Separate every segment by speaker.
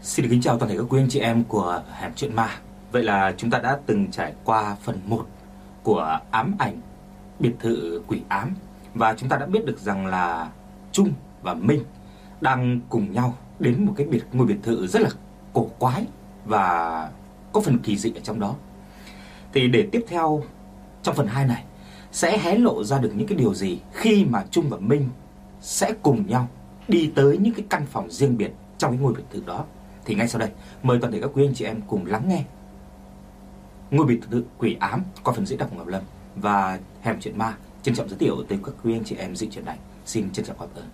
Speaker 1: Xin được kính chào toàn thể các quý anh chị em của Hẻm Chuyện Ma. Vậy là chúng ta đã từng trải qua phần 1 của ám ảnh biệt thự quỷ ám, và chúng ta đã biết được rằng là Trung và Minh đang cùng nhau đến một cái ngôi biệt thự rất là cổ quái và có phần kỳ dị ở trong đó. Thì để tiếp theo trong phần 2 này sẽ hé lộ ra được những cái điều gì khi mà Trung và Minh sẽ cùng nhau đi tới những cái căn phòng riêng biệt trong cái ngôi biệt thự đó. Thì ngay sau đây, mời toàn thể các quý anh chị em cùng lắng nghe ngôi biệt thự quỷ ám qua phần diễn đọc của Ngọc Lâm và Hẻm Chuyện Ma trân trọng giới thiệu tới các quý anh chị em dự chuyện này. Xin trân trọng cảm ơn.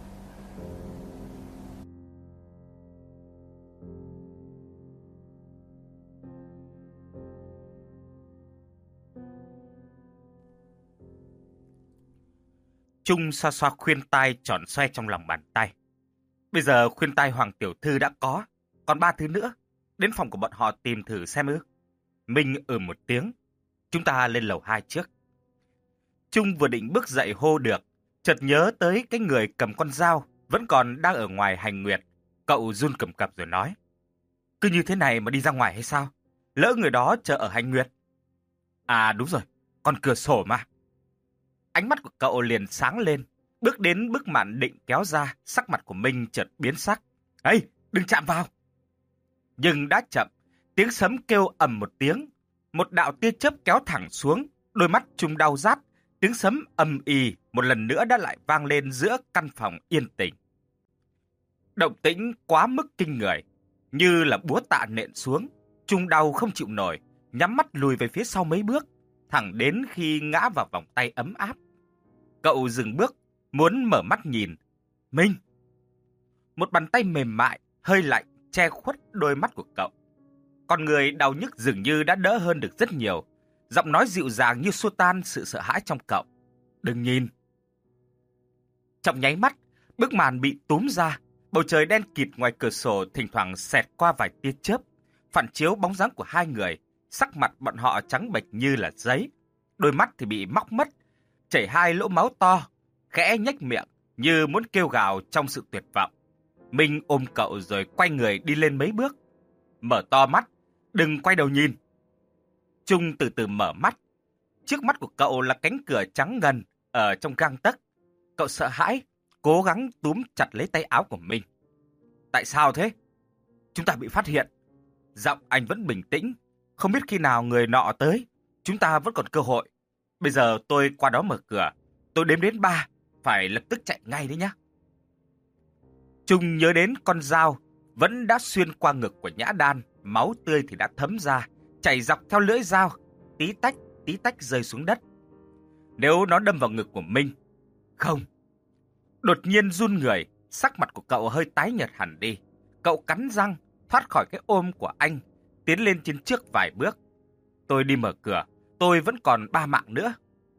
Speaker 2: Trung xoa xoa khuyên tai tròn xoe trong lòng bàn tay. Bây giờ khuyên tai Hoàng tiểu thư đã có, còn 3 thứ nữa. Đến phòng của bọn họ tìm thử xem ư. Minh một tiếng. Chúng ta lên lầu 2 trước. Trung vừa định bước dậy hô được, chợt nhớ tới cái người cầm con dao vẫn còn đang ở ngoài hành nguyệt. Cậu run cầm cập rồi nói: cứ như thế này mà đi ra ngoài hay sao? Lỡ người đó chờ ở hành nguyệt. À đúng rồi, còn cửa sổ mà. Ánh mắt của cậu liền sáng lên, bước đến bức màn định kéo ra, sắc mặt của Minh chợt biến sắc. Ê, đừng chạm vào! Nhưng đã chậm, tiếng sấm kêu ầm một tiếng, một đạo tia chớp kéo thẳng xuống, đôi mắt Trung đau rát, tiếng sấm ầm ì một lần nữa đã lại vang lên giữa căn phòng yên tĩnh. Động tĩnh quá mức kinh người, như là búa tạ nện xuống, Trung đau không chịu nổi, nhắm mắt lùi về phía sau mấy bước, thẳng đến khi ngã vào vòng tay ấm áp. Cậu dừng bước, muốn mở mắt nhìn. Minh! Một bàn tay mềm mại, hơi lạnh, che khuất đôi mắt của cậu. Con người đau nhức dường như đã đỡ hơn được rất nhiều. Giọng nói dịu dàng như xua tan sự sợ hãi trong cậu. Đừng nhìn! Trong nháy mắt, bức màn bị túm ra. Bầu trời đen kịt ngoài cửa sổ thỉnh thoảng xẹt qua vài tia chớp, phản chiếu bóng dáng của hai người. Sắc mặt bọn họ trắng bệch như là giấy. Đôi mắt thì bị móc mất, chảy hai lỗ máu to, khẽ nhếch miệng như muốn kêu gào trong sự tuyệt vọng. Minh ôm cậu rồi quay người đi lên mấy bước. Mở to mắt, đừng quay đầu nhìn. Trung từ từ mở mắt. Trước mắt của cậu là cánh cửa trắng ngần ở trong gang tấc. Cậu sợ hãi, cố gắng túm chặt lấy tay áo của Minh. Tại sao thế? Chúng ta bị phát hiện. Giọng anh vẫn bình tĩnh. Không biết khi nào người nọ tới, chúng ta vẫn còn cơ hội. Bây giờ tôi qua đó mở cửa. Tôi đếm đến 3, phải lập tức chạy ngay đấy nhá. Trung nhớ đến con dao vẫn đã xuyên qua ngực của Nhã Đan, máu tươi thì đã thấm ra, chảy dọc theo lưỡi dao, tí tách rơi xuống đất. Nếu nó đâm vào ngực của Minh, không. Đột nhiên run người, sắc mặt của cậu hơi tái nhợt hẳn đi. Cậu cắn răng, thoát khỏi cái ôm của anh, tiến lên trên trước vài bước. Tôi đi mở cửa, tôi vẫn còn 3 mạng nữa.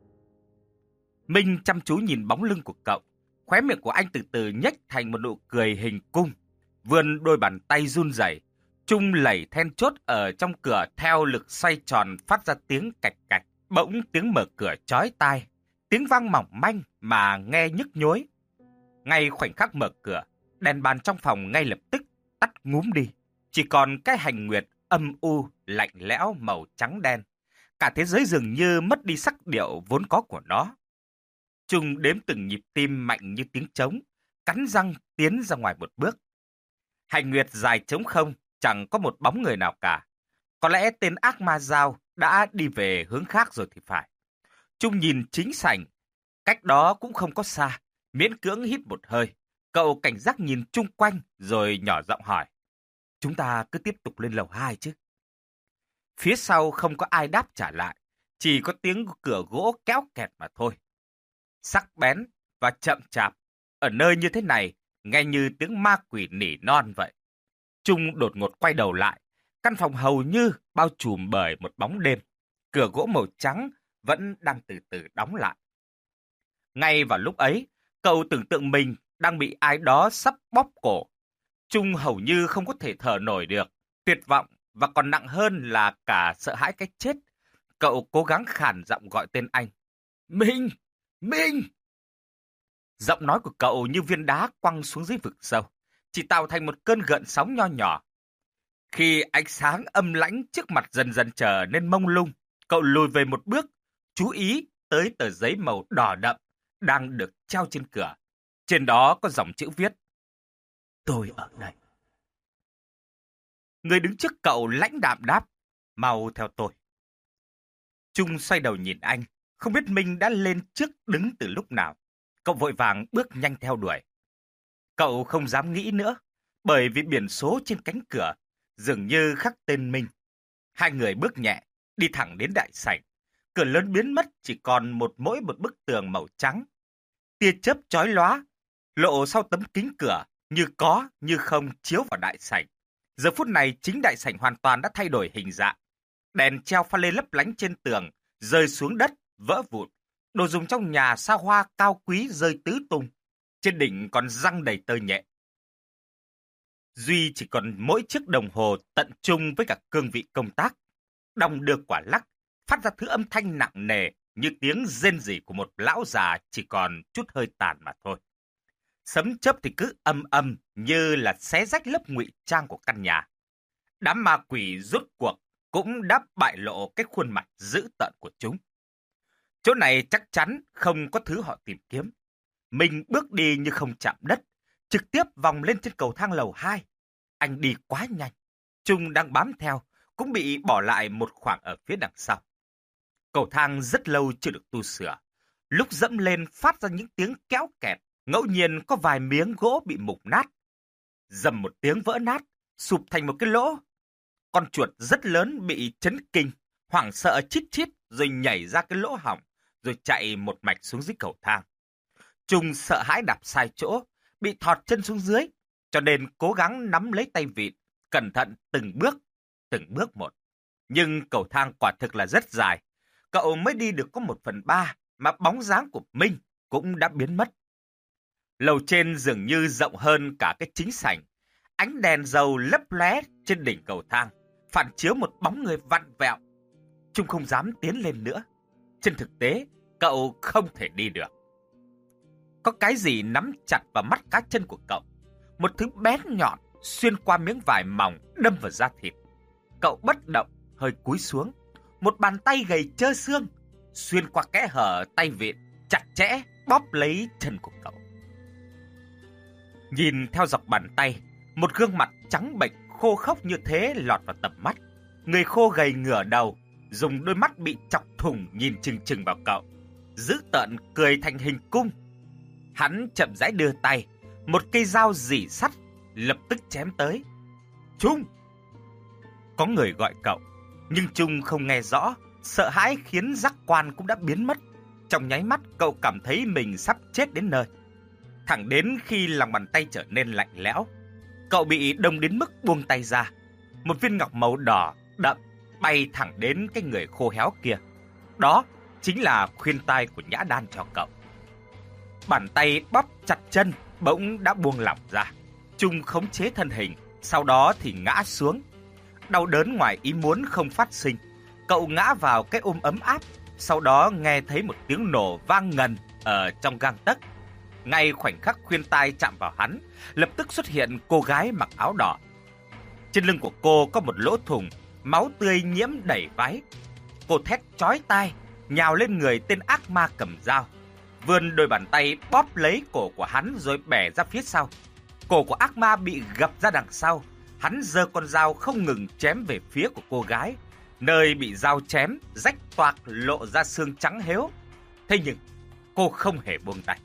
Speaker 2: Minh chăm chú nhìn bóng lưng của cậu. Khóe miệng của anh từ từ nhếch thành một nụ cười hình cung. Vươn đôi bàn tay run rẩy, Trung lẩy then chốt ở trong cửa theo lực xoay tròn phát ra tiếng cạch cạch. Bỗng tiếng mở cửa chói tai, tiếng vang mỏng manh mà nghe nhức nhối. Ngay khoảnh khắc mở cửa, đèn bàn trong phòng ngay lập tức tắt ngúm đi. Chỉ còn cái hành nguyệt âm u, lạnh lẽo màu trắng đen. Cả thế giới dường như mất đi sắc điệu vốn có của nó. Trung đếm từng nhịp tim mạnh như tiếng trống, cắn răng tiến ra ngoài một bước. Hành nguyệt dài trống không, chẳng có một bóng người nào cả. Có lẽ tên ác ma dao đã đi về hướng khác rồi thì phải. Trung nhìn chính sảnh, cách đó cũng không có xa, miễn cưỡng hít một hơi. Cậu cảnh giác nhìn chung quanh rồi nhỏ giọng hỏi. Chúng ta cứ tiếp tục lên lầu 2 chứ? Phía sau không có ai đáp trả lại, chỉ có tiếng cửa gỗ kéo kẹt mà thôi. Sắc bén và chậm chạp, ở nơi như thế này, nghe như tiếng ma quỷ nỉ non vậy. Trung đột ngột quay đầu lại, căn phòng hầu như bao trùm bởi một bóng đêm. Cửa gỗ màu trắng vẫn đang từ từ đóng lại. Ngay vào lúc ấy, cậu tưởng tượng mình đang bị ai đó sắp bóp cổ. Trung hầu như không có thể thở nổi được, tuyệt vọng và còn nặng hơn là cả sợ hãi cái chết. Cậu cố gắng khàn giọng gọi tên anh. Minh! Minh! Giọng nói của cậu như viên đá quăng xuống dưới vực sâu, chỉ tạo thành một cơn gợn sóng nho nhỏ. Khi ánh sáng âm lãnh trước mặt dần dần trở nên mông lung, cậu lùi về một bước, chú ý tới tờ giấy màu đỏ đậm đang được treo trên cửa. Trên đó có dòng chữ viết: Tôi ở đây. Người đứng trước cậu lãnh đạm đáp: Mau theo tôi. Trung xoay đầu nhìn anh, không biết Minh đã lên trước đứng từ lúc nào. Cậu vội vàng bước nhanh theo đuổi. Cậu không dám nghĩ nữa, bởi vì biển số trên cánh cửa dường như khắc tên Minh. Hai người bước nhẹ, đi thẳng đến đại sảnh. Cửa lớn biến mất, chỉ còn mỗi một bức tường màu trắng. Tia chớp chói lóa, lộ sau tấm kính cửa, như có như không chiếu vào đại sảnh. Giờ phút này chính đại sảnh hoàn toàn đã thay đổi hình dạng. Đèn treo pha lê lấp lánh trên tường rơi xuống đất, vỡ vụn. Đồ dùng trong nhà xa hoa cao quý rơi tứ tung. Trên đỉnh còn răng đầy tơ nhện. Duy chỉ còn mỗi chiếc đồng hồ tận trung với cả cương vị công tác. Đong đưa quả lắc, phát ra thứ âm thanh nặng nề như tiếng rên rỉ của một lão già chỉ còn chút hơi tàn mà thôi. Sấm chớp thì cứ âm âm như là xé rách lớp ngụy trang của căn nhà. Đám ma quỷ rốt cuộc cũng đã bại lộ cái khuôn mặt dữ tợn của chúng. Chỗ này chắc chắn không có thứ họ tìm kiếm. Mình bước đi như không chạm đất, trực tiếp vòng lên trên cầu thang lầu 2. Anh đi quá nhanh. Trung đang bám theo, cũng bị bỏ lại một khoảng ở phía đằng sau. Cầu thang rất lâu chưa được tu sửa. Lúc dẫm lên phát ra những tiếng kéo kẹt, ngẫu nhiên có vài miếng gỗ bị mục nát. Dầm một tiếng vỡ nát, sụp thành một cái lỗ. Con chuột rất lớn bị chấn kinh, hoảng sợ chít chít rồi nhảy ra cái lỗ hổng, rồi chạy một mạch xuống dưới cầu thang. Trung sợ hãi đạp sai chỗ, bị thọt chân xuống dưới, cho nên cố gắng nắm lấy tay vịn, cẩn thận từng bước một. Nhưng cầu thang quả thực là rất dài, cậu mới đi được có 1/3 mà bóng dáng của Minh cũng đã biến mất. Lầu trên dường như rộng hơn cả cái chính sảnh, ánh đèn dầu lấp lóe trên đỉnh cầu thang, phản chiếu một bóng người vặn vẹo. Trung không dám tiến lên nữa. Trên thực tế, cậu không thể đi được. Có cái gì nắm chặt vào mắt cá chân của cậu. Một thứ bén nhọn xuyên qua miếng vải mỏng đâm vào da thịt. Cậu bất động, hơi cúi xuống. Một bàn tay gầy trơ xương xuyên qua kẽ hở tay vịn, chặt chẽ bóp lấy chân của cậu. Nhìn theo dọc bàn tay, một gương mặt trắng bệch khô khốc như thế lọt vào tầm mắt. Người khô gầy ngửa đầu, dùng đôi mắt bị chọc thủng nhìn chừng chừng vào cậu, dữ tợn cười thành hình cung. Hắn chậm rãi đưa tay, một cây dao rỉ sắt lập tức chém tới. Trung! Có người gọi cậu, nhưng Trung không nghe rõ, sợ hãi khiến giác quan cũng đã biến mất. Trong nháy mắt cậu cảm thấy mình sắp chết đến nơi. Thẳng đến khi lòng bàn tay trở nên lạnh lẽo, cậu bị đông đến mức buông tay ra. Một viên ngọc màu đỏ đậm bay thẳng đến cái người khô héo kia. Đó chính là khuyên tai của Nhã Đan cho cậu. Bàn tay bóp chặt chân bỗng đã buông lỏng ra. Trung khống chế thân hình, sau đó thì ngã xuống. Đau đớn ngoài ý muốn không phát sinh. Cậu ngã vào cái ôm ấm áp, sau đó nghe thấy một tiếng nổ vang ngần ở trong gang tấc. Ngay khoảnh khắc khuyên tai chạm vào hắn, lập tức xuất hiện cô gái mặc áo đỏ. Trên lưng của cô có một lỗ thủng, máu tươi nhiễm đầy váy. Cô thét chói tai, nhào lên người tên ác ma cầm dao, vươn đôi bàn tay bóp lấy cổ của hắn rồi bẻ ra phía sau. Cổ của ác ma bị gập ra đằng sau, hắn giơ con dao không ngừng chém về phía của cô gái. Nơi bị dao chém rách toạc lộ ra xương trắng héo. Thế nhưng cô không hề buông tay.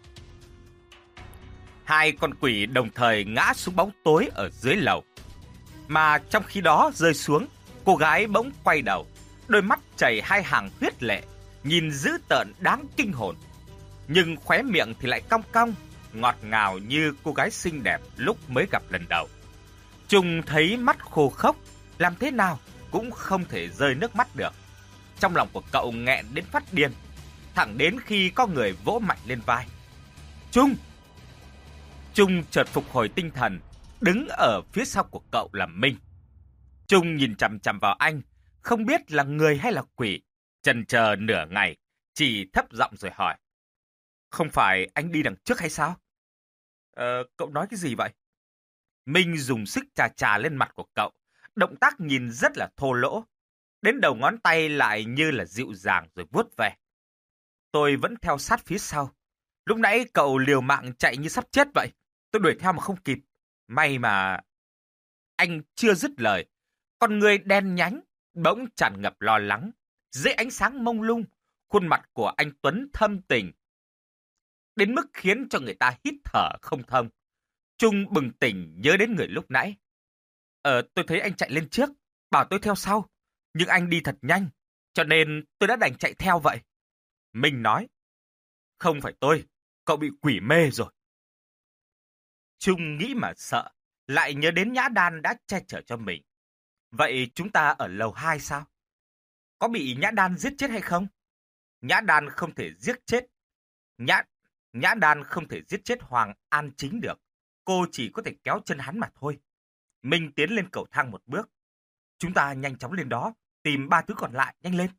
Speaker 2: Hai con quỷ đồng thời ngã xuống bóng tối ở dưới lầu. Mà trong khi đó rơi xuống, cô gái bỗng quay đầu, đôi mắt chảy hai hàng huyết lệ, nhìn dữ tợn đáng kinh hồn. Nhưng khóe miệng thì lại cong cong, ngọt ngào như cô gái xinh đẹp lúc mới gặp lần đầu. Trung thấy mắt khô khốc, làm thế nào cũng không thể rơi nước mắt được. Trong lòng của cậu nghẹn đến phát điên, thẳng đến khi có người vỗ mạnh lên vai. Trung! Trung chợt phục hồi tinh thần, đứng ở phía sau của cậu là Minh. Trung nhìn chằm chằm vào anh, không biết là người hay là quỷ. Chần chờ nửa ngày, chỉ thấp giọng rồi hỏi. Không phải anh đi đằng trước hay sao? Cậu nói cái gì vậy? Minh dùng sức chà chà lên mặt của cậu, Động tác nhìn rất là thô lỗ. Đến đầu ngón tay lại như là dịu dàng rồi vuốt về. Tôi vẫn theo sát phía sau. Lúc nãy cậu liều mạng chạy như sắp chết vậy. Tôi đuổi theo mà không kịp. May mà anh chưa dứt lời. Con người đen nhánh, bỗng tràn ngập lo lắng. Dưới ánh sáng mông lung, khuôn mặt của anh Tuấn thâm tình. Đến mức khiến cho người ta hít thở không thông. Trung bừng tỉnh nhớ đến người lúc nãy. Tôi thấy anh chạy lên trước, bảo tôi theo sau. Nhưng anh đi thật nhanh, cho nên tôi đã đành chạy theo vậy. Minh nói, không phải tôi, cậu bị quỷ mê rồi. Trung nghĩ mà sợ, lại nhớ đến Nhã Đan đã che chở cho mình. Vậy chúng ta ở lầu 2 sao? Có bị Nhã Đan giết chết hay không? Nhã Đan không thể giết chết. Nhã Đan không thể giết chết Hoàng An Chính được. Cô chỉ có thể kéo chân hắn mà thôi. Minh tiến lên cầu thang một bước. Chúng ta nhanh chóng lên đó, tìm 3 thứ còn lại, nhanh lên.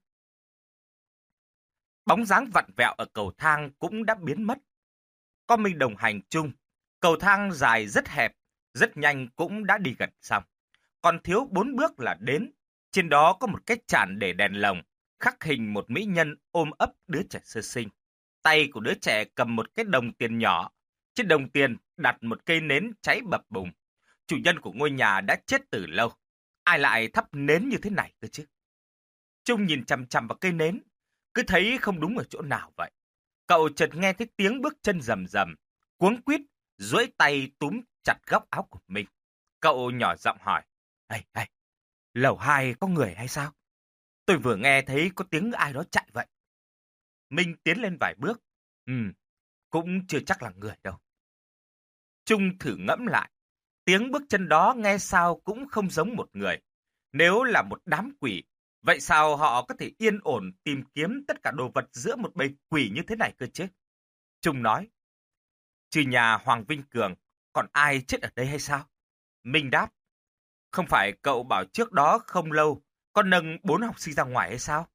Speaker 2: Bóng dáng vặn vẹo ở cầu thang cũng đã biến mất. Có Minh đồng hành chung. Cầu thang dài rất hẹp, rất nhanh cũng đã đi gần xong. Còn thiếu 4 bước là đến. Trên đó có một cái chản để đèn lồng, khắc hình một mỹ nhân ôm ấp đứa trẻ sơ sinh. Tay của đứa trẻ cầm một cái đồng tiền nhỏ. Trên đồng tiền đặt một cây nến cháy bập bùng. Chủ nhân của ngôi nhà đã chết từ lâu. Ai lại thắp nến như thế này cơ chứ? Trung nhìn chằm chằm vào cây nến, cứ thấy không đúng ở chỗ nào vậy. Cậu chợt nghe thấy tiếng bước chân rầm rầm, cuống quýt, duỗi tay túm chặt góc áo của mình. Cậu nhỏ giọng hỏi, Ê, lầu 2 có người hay sao? Tôi vừa nghe thấy có tiếng ai đó chạy vậy. Minh tiến lên vài bước. Cũng chưa chắc là người đâu. Trung thử ngẫm lại. Tiếng bước chân đó nghe sao cũng không giống một người. Nếu là một đám quỷ, vậy sao họ có thể yên ổn tìm kiếm tất cả đồ vật giữa một bầy quỷ như thế này cơ chứ? Trung nói, trừ nhà Hoàng Vinh Cường, còn ai chết ở đây hay sao? Minh đáp, không phải cậu bảo trước đó không lâu, con nâng 4 học sinh ra ngoài hay sao?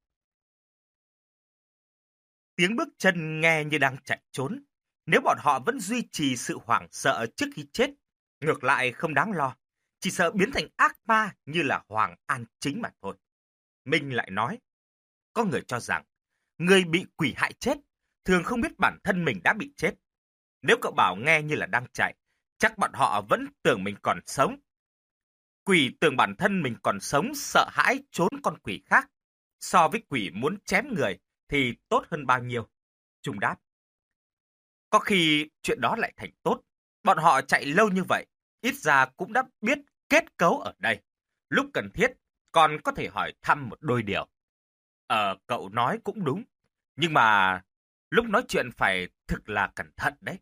Speaker 2: Tiếng bước chân nghe như đang chạy trốn. Nếu bọn họ vẫn duy trì sự hoảng sợ trước khi chết, ngược lại không đáng lo. Chỉ sợ biến thành ác ma như là Hoàng An Chính mà thôi. Minh lại nói, có người cho rằng, người bị quỷ hại chết, thường không biết bản thân mình đã bị chết. Nếu cậu bảo nghe như là đang chạy, chắc bọn họ vẫn tưởng mình còn sống. Quỷ tưởng bản thân mình còn sống, sợ hãi trốn con quỷ khác. So với quỷ muốn chém người thì tốt hơn bao nhiêu? Trung đáp. Có khi chuyện đó lại thành tốt. Bọn họ chạy lâu như vậy, ít ra cũng đã biết kết cấu ở đây. Lúc cần thiết, còn có thể hỏi thăm một đôi điều. Cậu nói cũng đúng. Nhưng mà lúc nói chuyện phải thực là cẩn thận đấy.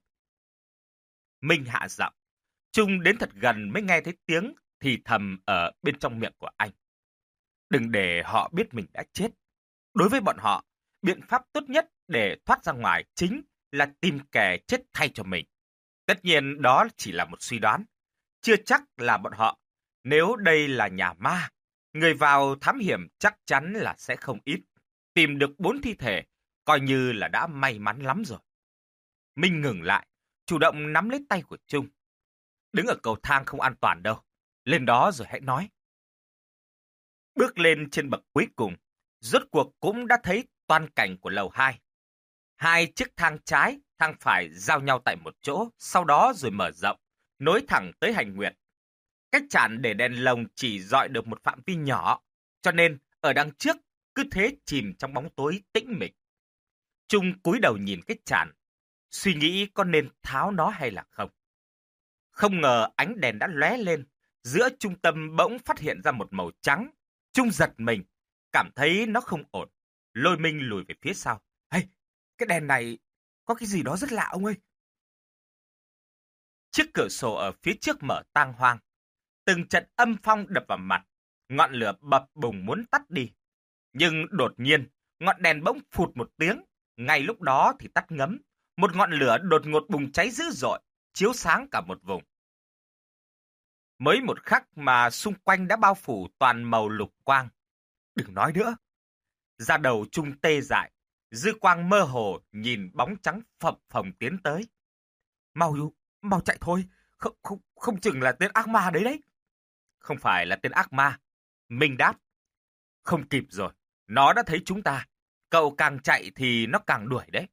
Speaker 2: Minh hạ giọng. Trung đến thật gần mới nghe thấy tiếng thì thầm ở bên trong miệng của anh. Đừng để họ biết mình đã chết. Đối với bọn họ, biện pháp tốt nhất để thoát ra ngoài chính là tìm kẻ chết thay cho mình. Tất nhiên đó chỉ là một suy đoán. Chưa chắc là bọn họ. Nếu đây là nhà ma, người vào thám hiểm chắc chắn là sẽ không ít. Tìm được 4 thi thể, coi như là đã may mắn lắm rồi. Minh ngừng lại, chủ động nắm lấy tay của Trung. Đứng ở cầu thang không an toàn đâu. Lên đó rồi hãy nói. Bước lên trên bậc cuối cùng, rốt cuộc cũng đã thấy toàn cảnh của lầu 2. 2 chiếc thang trái, thang phải giao nhau tại một chỗ, sau đó rồi mở rộng, nối thẳng tới hành nguyệt. Cách chản để đèn lồng chỉ dọi được một phạm vi nhỏ, cho nên ở đằng trước cứ thế chìm trong bóng tối tĩnh mịch. Trung cúi đầu nhìn cái chản, suy nghĩ có nên tháo nó hay là không. Không ngờ ánh đèn đã lóe lên, giữa trung tâm bỗng phát hiện ra một màu trắng. Trung giật mình, cảm thấy nó không ổn, lôi Minh lùi về phía sau. Cái đèn này có cái gì đó rất lạ ông ơi. Chiếc cửa sổ ở phía trước mở tang hoang. Từng trận âm phong đập vào mặt, ngọn lửa bập bùng muốn tắt đi. Nhưng đột nhiên, ngọn đèn bỗng phụt một tiếng, ngay lúc đó thì tắt ngấm. Một ngọn lửa đột ngột bùng cháy dữ dội, chiếu sáng cả một vùng. Mới một khắc mà xung quanh đã bao phủ toàn màu lục quang. Đừng nói nữa. Da đầu Trung tê dại, dư quang mơ hồ nhìn bóng trắng phập phồng tiến tới. Mau chạy thôi, không chừng là tên ác ma đấy đấy. Không phải là tên ác ma. Minh đáp. Không kịp rồi, nó đã thấy chúng ta. Cậu càng chạy thì nó càng đuổi đấy.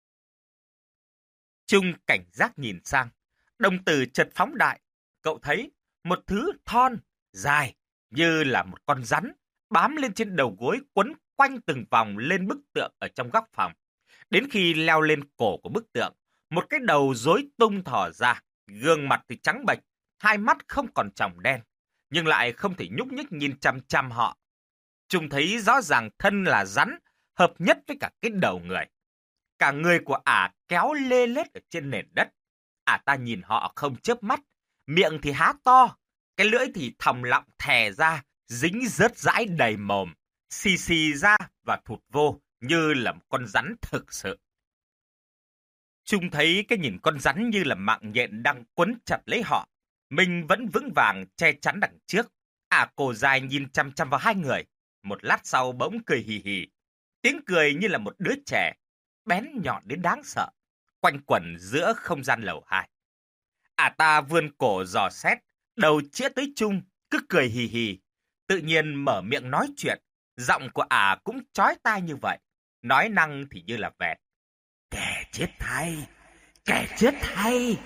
Speaker 2: Trung cảnh giác nhìn sang. Đồng tử chợt phóng đại. Cậu thấy một thứ thon, dài, như là một con rắn, bám lên trên đầu gối quấn quanh từng vòng lên bức tượng ở trong góc phòng. Đến khi leo lên cổ của bức tượng, một cái đầu rối tung thò ra, gương mặt thì trắng bệch, hai mắt không còn tròng đen, nhưng lại không thể nhúc nhích nhìn chằm chằm họ. Chúng thấy rõ ràng thân là rắn, hợp nhất với cả cái đầu người. Cả người của ả kéo lê lết ở trên nền đất. Ả ta nhìn họ không chớp mắt, miệng thì há to, cái lưỡi thì thòng lọng thè ra, dính rớt rãi đầy mồm, xì xì ra và thụt vô như là một con rắn thực sự. Trung thấy cái nhìn con rắn như là mạng nhện đang quấn chặt lấy họ. Mình vẫn vững vàng che chắn đằng trước. Ả cổ dài nhìn chăm chăm vào hai người. Một lát sau bỗng cười hì hì. Tiếng cười như là một đứa trẻ, bén nhọn đến đáng sợ, quanh quẩn giữa không gian lầu 2. Ả ta vươn cổ dò xét, đầu chĩa tới Trung, cứ cười hì hì. Tự nhiên mở miệng nói chuyện, giọng của ả cũng chói tai như vậy. Nói năng thì như là vẹt. Kẻ chết thay, kẻ chết thay.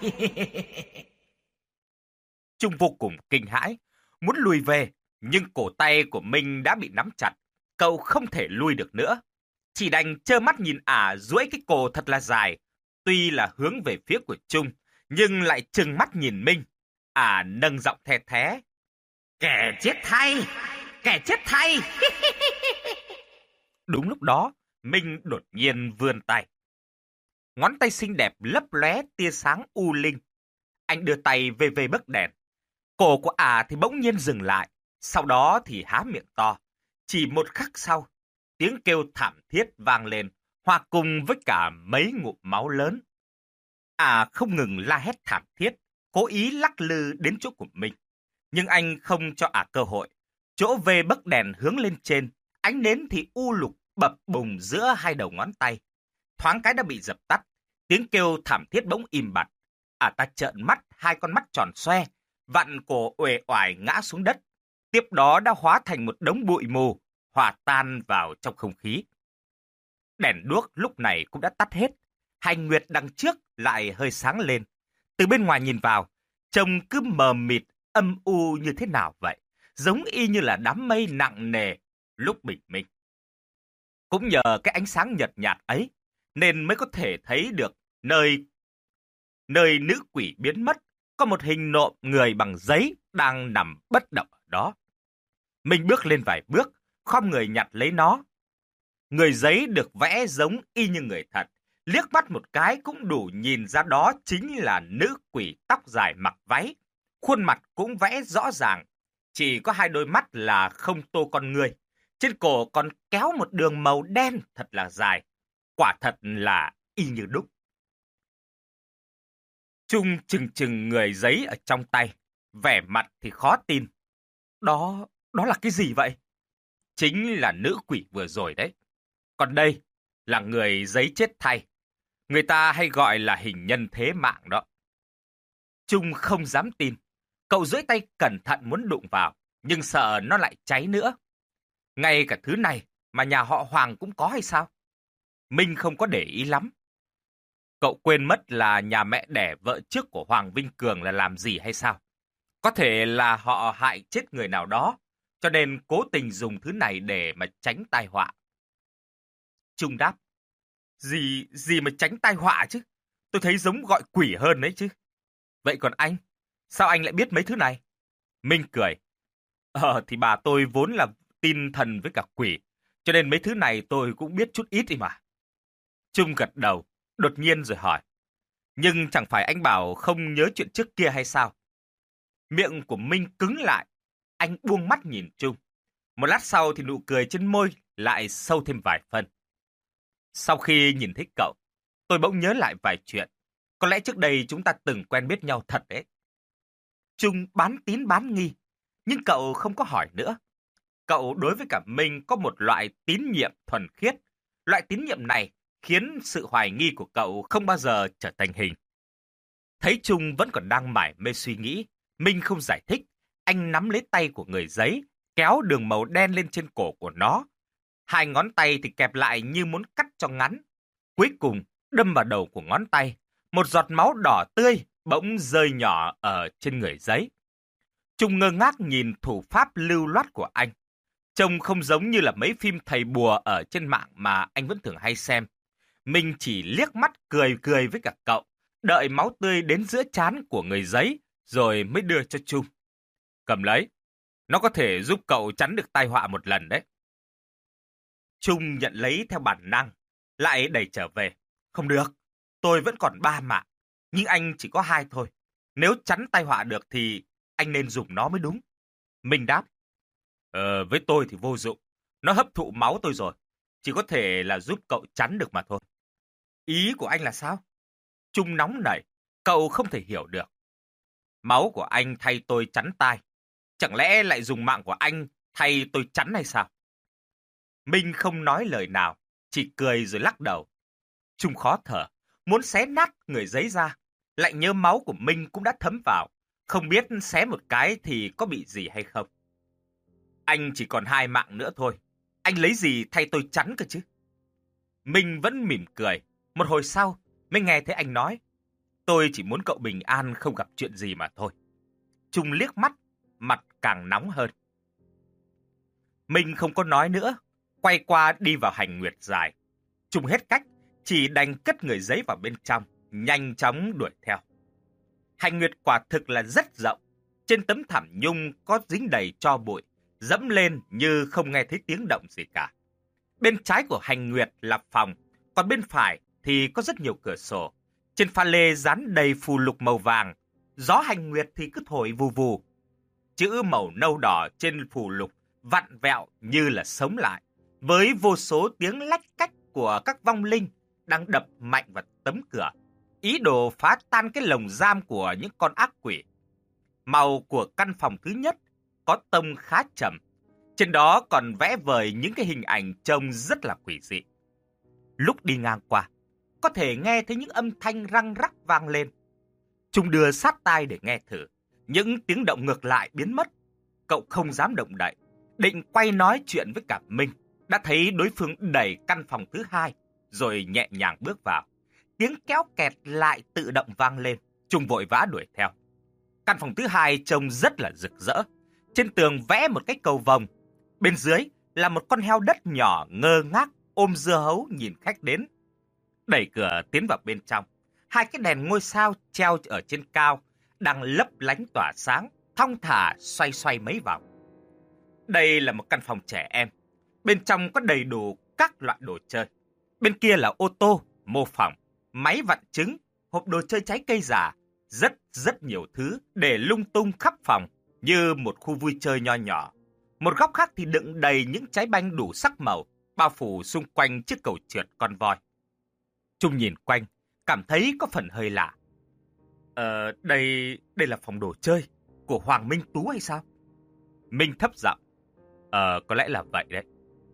Speaker 2: Trung vô cùng kinh hãi, muốn lùi về, nhưng cổ tay của Minh đã bị nắm chặt. Cậu không thể lui được nữa. Chỉ đành trơ mắt nhìn ả duỗi cái cổ thật là dài. Tuy là hướng về phía của Trung, nhưng lại trừng mắt nhìn Minh. Ả nâng giọng the thé. Kẻ chết thay, kẻ chết thay. Đúng lúc đó, Minh đột nhiên vươn tay. Ngón tay xinh đẹp lấp lóe tia sáng u linh. Anh đưa tay về bấc đèn. Cổ của ả thì bỗng nhiên dừng lại. Sau đó thì há miệng to. Chỉ một khắc sau, tiếng kêu thảm thiết vang lên, hòa cùng với cả mấy ngụm máu lớn. Ả không ngừng la hét thảm thiết, cố ý lắc lư đến chỗ của mình. Nhưng anh không cho ả cơ hội. Chỗ về bấc đèn hướng lên trên, ánh nến thì u lục bập bùng giữa hai đầu ngón tay. Thoáng cái đã bị dập tắt, tiếng kêu thảm thiết bỗng im bặt. Ả ta trợn mắt, hai con mắt tròn xoe, vặn cổ uể oải ngã xuống đất. Tiếp đó đã hóa thành một đống bụi mù, hòa tan vào trong không khí. Đèn đuốc lúc này cũng đã tắt hết. Hành nguyệt đằng trước lại hơi sáng lên. Từ bên ngoài nhìn vào, trông cứ mờ mịt, âm u như thế nào vậy? Giống y như là đám mây nặng nề lúc bình minh. Cũng nhờ cái ánh sáng nhợt nhạt ấy, nên mới có thể thấy được nơi nữ quỷ biến mất, có một hình nộm người bằng giấy đang nằm bất động ở đó. Mình bước lên vài bước, khom người nhặt lấy nó. Người giấy được vẽ giống y như người thật, liếc mắt một cái cũng đủ nhìn ra đó chính là nữ quỷ tóc dài mặc váy. Khuôn mặt cũng vẽ rõ ràng, chỉ có hai đôi mắt là không tô con người. Trên cổ còn kéo một đường màu đen thật là dài, quả thật là y như đúc. Trung chừng người giấy ở trong tay, vẻ mặt thì khó tin. Đó là cái gì vậy? Chính là nữ quỷ vừa rồi đấy. Còn đây là người giấy chết thay. Người ta hay gọi là hình nhân thế mạng đó. Trung không dám tin. Cậu duỗi tay cẩn thận muốn đụng vào, nhưng sợ nó lại cháy nữa. Ngay cả thứ này mà nhà họ Hoàng cũng có hay sao? Minh không có để ý lắm. Cậu quên mất là nhà mẹ đẻ vợ trước của Hoàng Vinh Cường là làm gì hay sao? Có thể là họ hại chết người nào đó, cho nên cố tình dùng thứ này để mà tránh tai họa. Trung đáp. Gì mà tránh tai họa chứ? Tôi thấy giống gọi quỷ hơn đấy chứ. Vậy còn anh? Sao anh lại biết mấy thứ này? Minh cười. Thì bà tôi vốn là tin thần với cả quỷ, cho nên mấy thứ này tôi cũng biết chút ít đi mà. Trung gật đầu, đột nhiên rồi hỏi. Nhưng chẳng phải anh bảo không nhớ chuyện trước kia hay sao? Miệng của Minh cứng lại. Anh buông mắt nhìn Trung. Một lát sau thì nụ cười trên môi lại sâu thêm vài phân. Sau khi nhìn thấy cậu, tôi bỗng nhớ lại vài chuyện. Có lẽ trước đây chúng ta từng quen biết nhau thật đấy. Trung bán tín bán nghi, nhưng cậu không có hỏi nữa. Cậu đối với cả Minh có một loại tín nhiệm thuần khiết. Loại tín nhiệm này khiến sự hoài nghi của cậu không bao giờ trở thành hình. Thấy Trung vẫn còn đang mải mê suy nghĩ, Minh không giải thích. anh nắm lấy tay của người giấy, kéo đường màu đen lên trên cổ của nó. Hai ngón tay thì kẹp lại như muốn cắt cho ngắn. Cuối cùng, đâm vào đầu của ngón tay. Một giọt máu đỏ tươi bỗng rơi nhỏ ở trên người giấy. Trung ngơ ngác nhìn thủ pháp lưu loát của anh. Trông không giống như là mấy phim thầy bùa ở trên mạng mà anh vẫn thường hay xem. Mình chỉ liếc mắt cười cười với cả cậu, đợi máu tươi đến giữa trán của người giấy, rồi mới đưa cho Trung. Cầm lấy, nó có thể giúp cậu tránh được tai họa một lần đấy. Trung nhận lấy theo bản năng, lại đẩy trở về. Không được, tôi vẫn còn 3 mạng, nhưng anh chỉ có 2 thôi. Nếu tránh tai họa được thì anh nên dùng nó mới đúng. Mình đáp. Với tôi thì vô dụng. Nó hấp thụ máu tôi rồi. Chỉ có thể là giúp cậu chắn được mà thôi. Ý của anh là sao? Trung nóng nảy. Cậu không thể hiểu được. Máu của anh thay tôi chắn tai. Chẳng lẽ lại dùng mạng của anh thay tôi chắn hay sao? Minh không nói lời nào. Chỉ cười rồi lắc đầu. Trung khó thở. Muốn xé nát người giấy ra. Lại nhớ máu của Minh cũng đã thấm vào. Không biết xé một cái thì có bị gì hay không. Anh chỉ còn 2 mạng nữa thôi. Anh lấy gì thay tôi chắn cơ chứ? Minh vẫn mỉm cười. Một hồi sau, mới nghe thấy anh nói. Tôi chỉ muốn cậu bình an không gặp chuyện gì mà thôi. Trung liếc mắt, mặt càng nóng hơn. Minh không có nói nữa. Quay qua đi vào hành nguyệt dài. Trung hết cách, chỉ đành cất người giấy vào bên trong, nhanh chóng đuổi theo. Hành nguyệt quả thực là rất rộng. Trên tấm thảm nhung có dính đầy tro bụi. Dẫm lên như không nghe thấy tiếng động gì cả. Bên trái của hành nguyệt là phòng, còn bên phải thì có rất nhiều cửa sổ. Trên pha lê dán đầy phù lục màu vàng, gió hành nguyệt thì cứ thổi vù vù. Chữ màu nâu đỏ trên phù lục vặn vẹo như là sống lại, với vô số tiếng lách cách của các vong linh đang đập mạnh vào tấm cửa, ý đồ phá tan cái lồng giam của những con ác quỷ. Màu của căn phòng thứ nhất có tông khá trầm, trên đó còn vẽ vời những cái hình ảnh trông rất là quỷ dị. Lúc đi ngang qua, có thể nghe thấy những âm thanh răng rắc vang lên. Trung đưa sát tai để nghe thử, những tiếng động ngược lại biến mất. Cậu không dám động đậy, định quay nói chuyện với cả Minh, đã thấy đối phương đẩy căn phòng thứ hai, rồi nhẹ nhàng bước vào. Tiếng kéo kẹt lại tự động vang lên, Trung vội vã đuổi theo. Căn phòng thứ hai trông rất là rực rỡ. Trên tường vẽ một cái cầu vồng. Bên dưới là một con heo đất nhỏ ngơ ngác ôm dưa hấu nhìn khách đến. Đẩy cửa tiến vào bên trong. 2 cái đèn ngôi sao treo ở trên cao đang lấp lánh tỏa sáng, thong thả xoay xoay mấy vòng. Đây là một căn phòng trẻ em. Bên trong có đầy đủ các loại đồ chơi. Bên kia là ô tô, mô phỏng, máy vặn trứng, hộp đồ chơi trái cây giả. Rất nhiều thứ để lung tung khắp phòng như một khu vui chơi nho nhỏ. Một góc khác thì đựng đầy những trái banh đủ sắc màu, bao phủ xung quanh chiếc cầu trượt con voi. Trung nhìn quanh, cảm thấy có phần hơi lạ. Đây là phòng đồ chơi của Hoàng Minh Tú hay sao? Minh thấp giọng. Có lẽ là vậy đấy.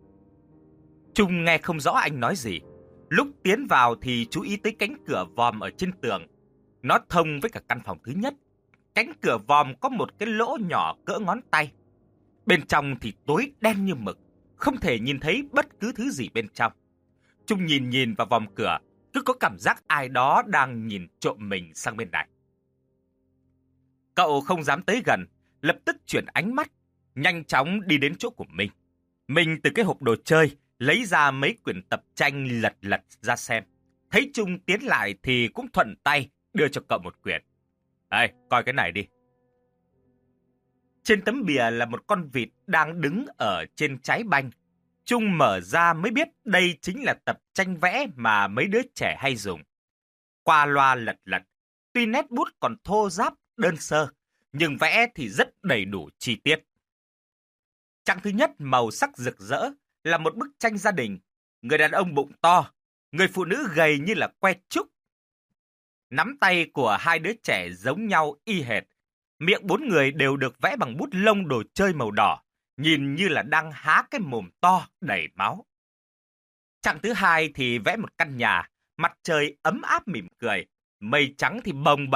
Speaker 2: Trung nghe không rõ anh nói gì. Lúc tiến vào thì chú ý tới cánh cửa vòm ở trên tường. Nó thông với cả căn phòng thứ nhất. Cánh cửa vòm có một cái lỗ nhỏ cỡ ngón tay. Bên trong thì tối đen như mực, không thể nhìn thấy bất cứ thứ gì bên trong. Trung nhìn vào vòm cửa, cứ có cảm giác ai đó đang nhìn trộm mình sang bên này. Cậu không dám tới gần, lập tức chuyển ánh mắt, nhanh chóng đi đến chỗ của mình. Mình từ cái hộp đồ chơi lấy ra mấy quyển tập tranh lật ra xem. Thấy Trung tiến lại thì cũng thuận tay đưa cho cậu một quyển. Đây, coi cái này đi. Trên tấm bìa là một con vịt đang đứng ở trên trái banh. Trung mở ra mới biết đây chính là tập tranh vẽ mà mấy đứa trẻ hay dùng. Qua loa lật, tuy nét bút còn thô ráp, đơn sơ, nhưng vẽ thì rất đầy đủ chi tiết. Trang thứ nhất màu sắc rực rỡ là một bức tranh gia đình. Người đàn ông bụng to, người phụ nữ gầy như là que trúc. Nắm tay của 2 đứa trẻ giống nhau y hệt. Miệng 4 người đều được vẽ bằng bút lông đồ chơi màu đỏ, nhìn như là đang há cái mồm to đầy máu. Trang thứ hai thì vẽ một căn nhà, mặt trời ấm áp mỉm cười, mây trắng thì bồng bềnh,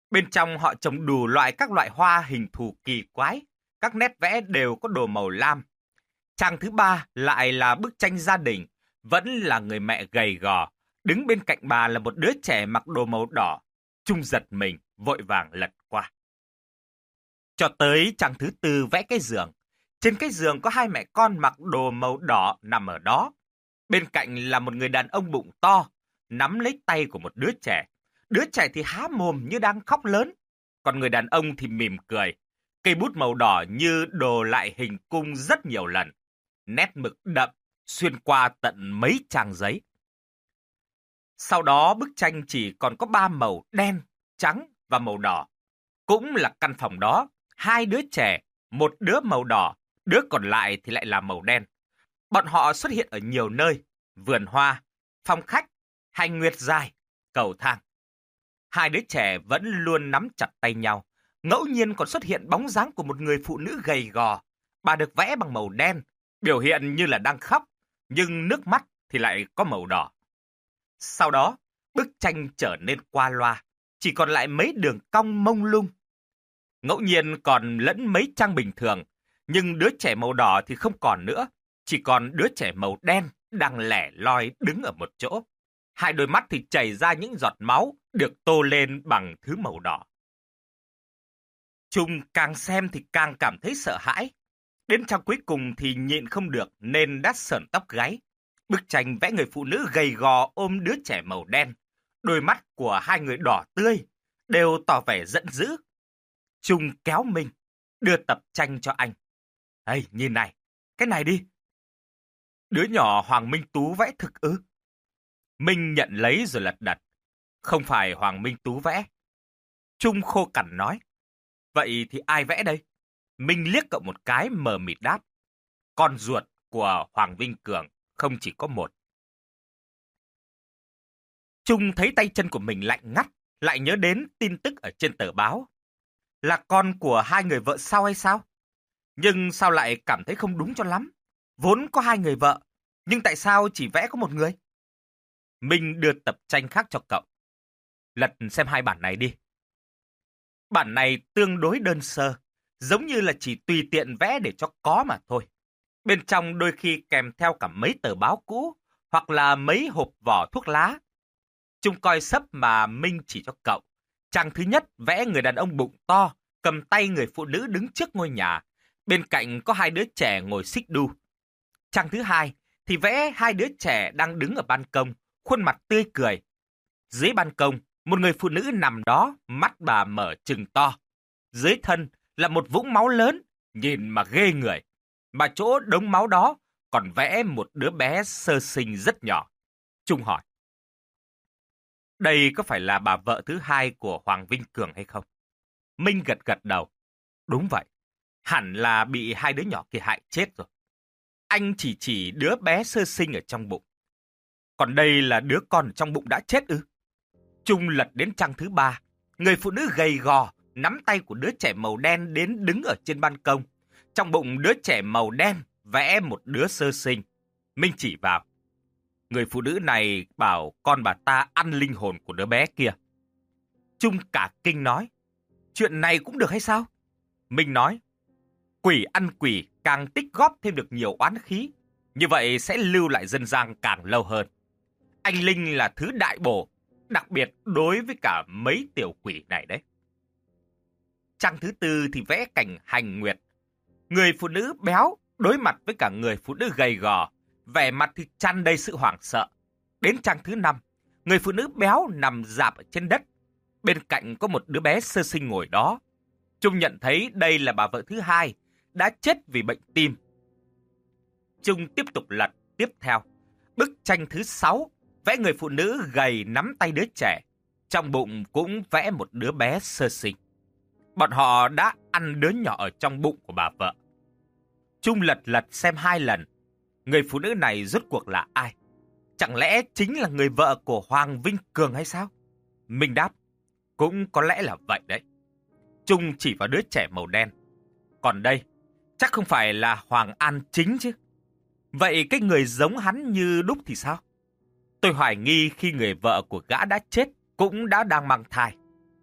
Speaker 2: Bên trong họ trồng đủ loại các loại hoa hình thù kỳ quái, các nét vẽ đều có đồ màu lam. Trang thứ ba lại là bức tranh gia đình, vẫn là người mẹ gầy gò, đứng bên cạnh bà là một đứa trẻ mặc đồ màu đỏ. Trung giật mình, vội vàng lật qua. Cho tới trang thứ tư vẽ cái giường. Trên cái giường có hai mẹ con mặc đồ màu đỏ nằm ở đó. Bên cạnh là một người đàn ông bụng to, nắm lấy tay của một đứa trẻ. Đứa trẻ thì há mồm như đang khóc lớn. Còn người đàn ông thì mỉm cười. Cây bút màu đỏ như đồ lại hình cung rất nhiều lần. Nét mực đậm, xuyên qua tận mấy trang giấy. Sau đó bức tranh chỉ còn có 3 màu đen, trắng và màu đỏ. Cũng là căn phòng đó, hai đứa trẻ, một đứa màu đỏ, đứa còn lại thì lại là màu đen. Bọn họ xuất hiện ở nhiều nơi, vườn hoa, phòng khách, hành nguyệt dài, cầu thang. Hai đứa trẻ vẫn luôn nắm chặt tay nhau, ngẫu nhiên còn xuất hiện bóng dáng của một người phụ nữ gầy gò. Bà được vẽ bằng màu đen, biểu hiện như là đang khóc, nhưng nước mắt thì lại có màu đỏ. Sau đó, bức tranh trở nên qua loa, chỉ còn lại mấy đường cong mông lung. Ngẫu nhiên còn lẫn mấy trang bình thường, nhưng đứa trẻ màu đỏ thì không còn nữa, chỉ còn đứa trẻ màu đen đang lẻ loi đứng ở một chỗ. Hai đôi mắt thì chảy ra những giọt máu được tô lên bằng thứ màu đỏ. Trung càng xem thì càng cảm thấy sợ hãi. Đến trang cuối cùng thì nhịn không được nên đã sởn tóc gáy. Bức tranh vẽ người phụ nữ gầy gò ôm đứa trẻ màu đen. Đôi mắt của hai người đỏ tươi, đều tỏ vẻ giận dữ. Trung kéo Minh, đưa tập tranh cho anh. Ê, nhìn này, cái này đi. Đứa nhỏ Hoàng Minh Tú vẽ thực ư? Minh nhận lấy rồi lật đật. Không phải Hoàng Minh Tú vẽ. Trung khô cằn nói. Vậy thì ai vẽ đây? Minh liếc cậu một cái mờ mịt đáp. Con ruột của Hoàng Vinh Cường không chỉ có một. Trung thấy tay chân của mình lạnh ngắt, lại nhớ đến tin tức ở trên tờ báo. Là con của hai người vợ sau hay sao? Nhưng sao lại cảm thấy không đúng cho lắm? Vốn có hai người vợ, nhưng tại sao chỉ vẽ có một người? Minh đưa tập tranh khác cho cậu. Lật xem hai bản này đi. Bản này tương đối đơn sơ, giống như là chỉ tùy tiện vẽ để cho có mà thôi. Bên trong đôi khi kèm theo cả mấy tờ báo cũ, hoặc là mấy hộp vỏ thuốc lá. Trung coi sấp mà Minh chỉ cho cậu. Trang thứ nhất vẽ người đàn ông bụng to, cầm tay người phụ nữ đứng trước ngôi nhà. Bên cạnh có hai đứa trẻ ngồi xích đu. Trang thứ hai thì vẽ hai đứa trẻ đang đứng ở ban công, khuôn mặt tươi cười. Dưới ban công, một người phụ nữ nằm đó, mắt bà mở trừng to. Dưới thân là một vũng máu lớn, nhìn mà ghê người. Mà chỗ đống máu đó còn vẽ một đứa bé sơ sinh rất nhỏ. Trung hỏi. Đây có phải là bà vợ thứ hai của Hoàng Vinh Cường hay không? Minh gật gật đầu. Đúng vậy. Hẳn là bị hai đứa nhỏ kia hại chết rồi. Anh chỉ đứa bé sơ sinh ở trong bụng. Còn đây là đứa con trong bụng đã chết ư? Trung lật đến trang thứ ba. Người phụ nữ gầy gò, nắm tay của đứa trẻ màu đen đến đứng ở trên ban công. Trong bụng đứa trẻ màu đen vẽ một đứa sơ sinh. Minh chỉ vào. Người phụ nữ này bảo con bà ta ăn linh hồn của đứa bé kia. Trung cả kinh nói. Chuyện này cũng được hay sao? Minh nói. Quỷ ăn quỷ càng tích góp thêm được nhiều oán khí. Như vậy sẽ lưu lại dân gian càng lâu hơn. Anh linh là thứ đại bổ, đặc biệt đối với cả mấy tiểu quỷ này đấy. Trang thứ tư thì vẽ cảnh hành nguyệt. Người phụ nữ béo đối mặt với cả người phụ nữ gầy gò, vẻ mặt thì tràn đầy sự hoảng sợ. Đến trang thứ năm, người phụ nữ béo nằm rạp ở trên đất. Bên cạnh có một đứa bé sơ sinh ngồi đó. Trung nhận thấy đây là bà vợ thứ hai, đã chết vì bệnh tim. Trung tiếp tục lật tiếp theo. Bức tranh thứ 6 vẽ người phụ nữ gầy nắm tay đứa trẻ. Trong bụng cũng vẽ một đứa bé sơ sinh. Bọn họ đã ăn đứa nhỏ ở trong bụng của bà vợ. Trung lật xem 2 lần. Người phụ nữ này rốt cuộc là ai? Chẳng lẽ chính là người vợ của Hoàng Vinh Cường hay sao? Minh đáp. Cũng có lẽ là vậy đấy. Trung chỉ vào đứa trẻ màu đen. Còn đây, chắc không phải là Hoàng An Chính chứ. Vậy cái người giống hắn như đúc thì sao? Tôi hoài nghi khi người vợ của gã đã chết cũng đã đang mang thai.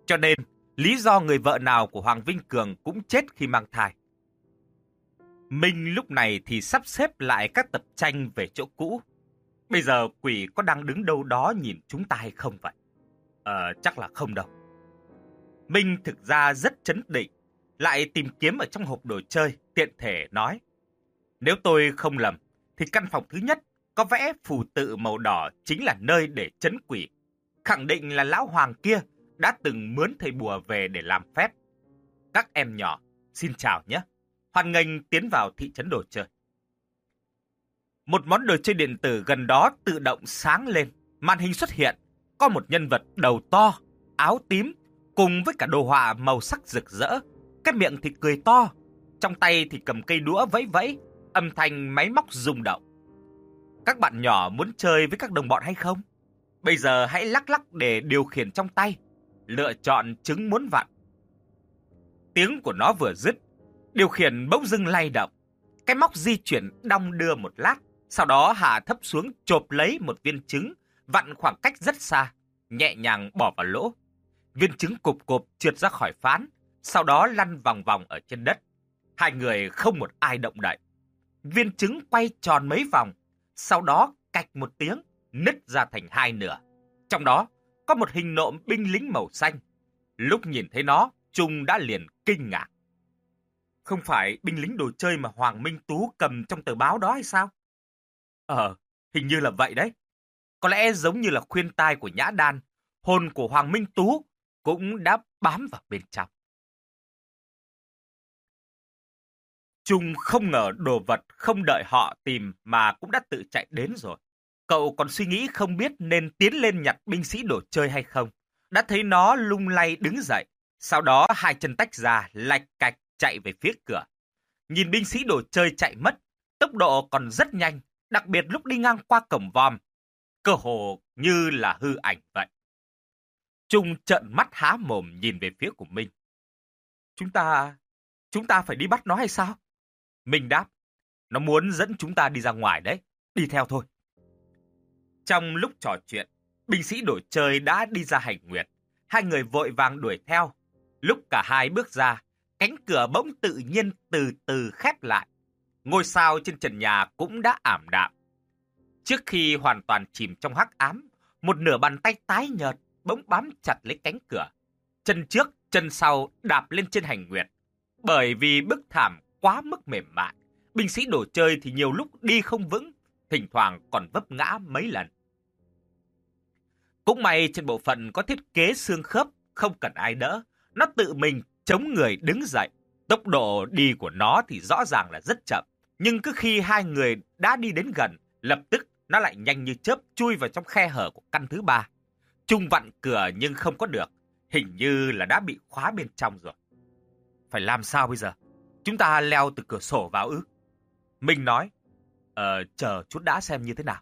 Speaker 2: Cho nên, lý do người vợ nào của Hoàng Vinh Cường cũng chết khi mang thai. Minh lúc này thì sắp xếp lại các tập tranh về chỗ cũ. Bây giờ quỷ có đang đứng đâu đó nhìn chúng ta hay không vậy? Chắc là không đâu. Minh thực ra rất trấn định, lại tìm kiếm ở trong hộp đồ chơi, tiện thể nói. Nếu tôi không lầm, thì căn phòng thứ nhất có vẽ phù tự màu đỏ chính là nơi để trấn quỷ. Khẳng định là lão Hoàng kia đã từng mướn thầy bùa về để làm phép. Các em nhỏ, xin chào nhé. Hoan nghênh tiến vào thị trấn đồ chơi. Một món đồ chơi điện tử gần đó tự động sáng lên. Màn hình xuất hiện. Có một nhân vật đầu to, áo tím, cùng với cả đồ họa màu sắc rực rỡ. Cái miệng thì cười to. Trong tay thì cầm cây đũa vẫy vẫy. Âm thanh máy móc rung động. Các bạn nhỏ muốn chơi với các đồng bọn hay không? Bây giờ hãy lắc lắc để điều khiển trong tay. Lựa chọn trứng muốn vặn. Tiếng của nó vừa dứt, điều khiển bỗng dưng lay động. Cái móc di chuyển đong đưa một lát, sau đó hạ thấp xuống chộp lấy một viên trứng, vặn khoảng cách rất xa, nhẹ nhàng bỏ vào lỗ. Viên trứng cộp cộp trượt ra khỏi phán, sau đó lăn vòng vòng ở trên đất. Hai người không một ai động đậy. Viên trứng quay tròn mấy vòng, sau đó cạch một tiếng, nứt ra thành hai nửa. Trong đó có một hình nộm binh lính màu xanh. Lúc nhìn thấy nó, Trung đã liền kinh ngạc. Không phải binh lính đồ chơi mà Hoàng Minh Tú cầm trong tờ báo đó hay sao? Hình như là vậy đấy. Có lẽ giống như là khuyên tai của Nhã Đan, hồn của Hoàng Minh Tú cũng đã bám vào bên trong. Trung không ngờ đồ vật không đợi họ tìm mà cũng đã tự chạy đến rồi. Cậu còn suy nghĩ không biết nên tiến lên nhặt binh sĩ đồ chơi hay không. Đã thấy nó lung lay đứng dậy. Sau đó hai chân tách ra, lạch cạch chạy về phía cửa. Nhìn binh sĩ đồ chơi chạy mất, tốc độ còn rất nhanh, đặc biệt lúc đi ngang qua cổng vòm. Cơ hồ như là hư ảnh vậy. Trung trợn mắt há mồm nhìn về phía của Minh. Chúng ta phải đi bắt nó hay sao? Minh đáp, nó muốn dẫn chúng ta đi ra ngoài đấy, đi theo thôi. Trong lúc trò chuyện, binh sĩ đồ chơi đã đi ra hành nguyệt. Hai người vội vàng đuổi theo. Lúc cả hai bước ra, cánh cửa bỗng tự nhiên từ từ khép lại. Ngôi sao trên trần nhà cũng đã ảm đạm. Trước khi hoàn toàn chìm trong hắc ám, một nửa bàn tay tái nhợt bỗng bám chặt lấy cánh cửa. Chân trước, chân sau đạp lên trên hành nguyệt. Bởi vì bức thảm quá mức mềm mại, binh sĩ đồ chơi thì nhiều lúc đi không vững, thỉnh thoảng còn vấp ngã mấy lần. Cũng may trên bộ phận có thiết kế xương khớp, không cần ai đỡ. Nó tự mình chống người đứng dậy. Tốc độ đi của nó thì rõ ràng là rất chậm. Nhưng cứ khi hai người đã đi đến gần, lập tức nó lại nhanh như chớp chui vào trong khe hở của căn thứ ba. Trung vặn cửa nhưng không có được. Hình như là đã bị khóa bên trong rồi. Phải làm sao bây giờ? Chúng ta leo từ cửa sổ vào ư? Minh nói, chờ chút đã xem như thế nào.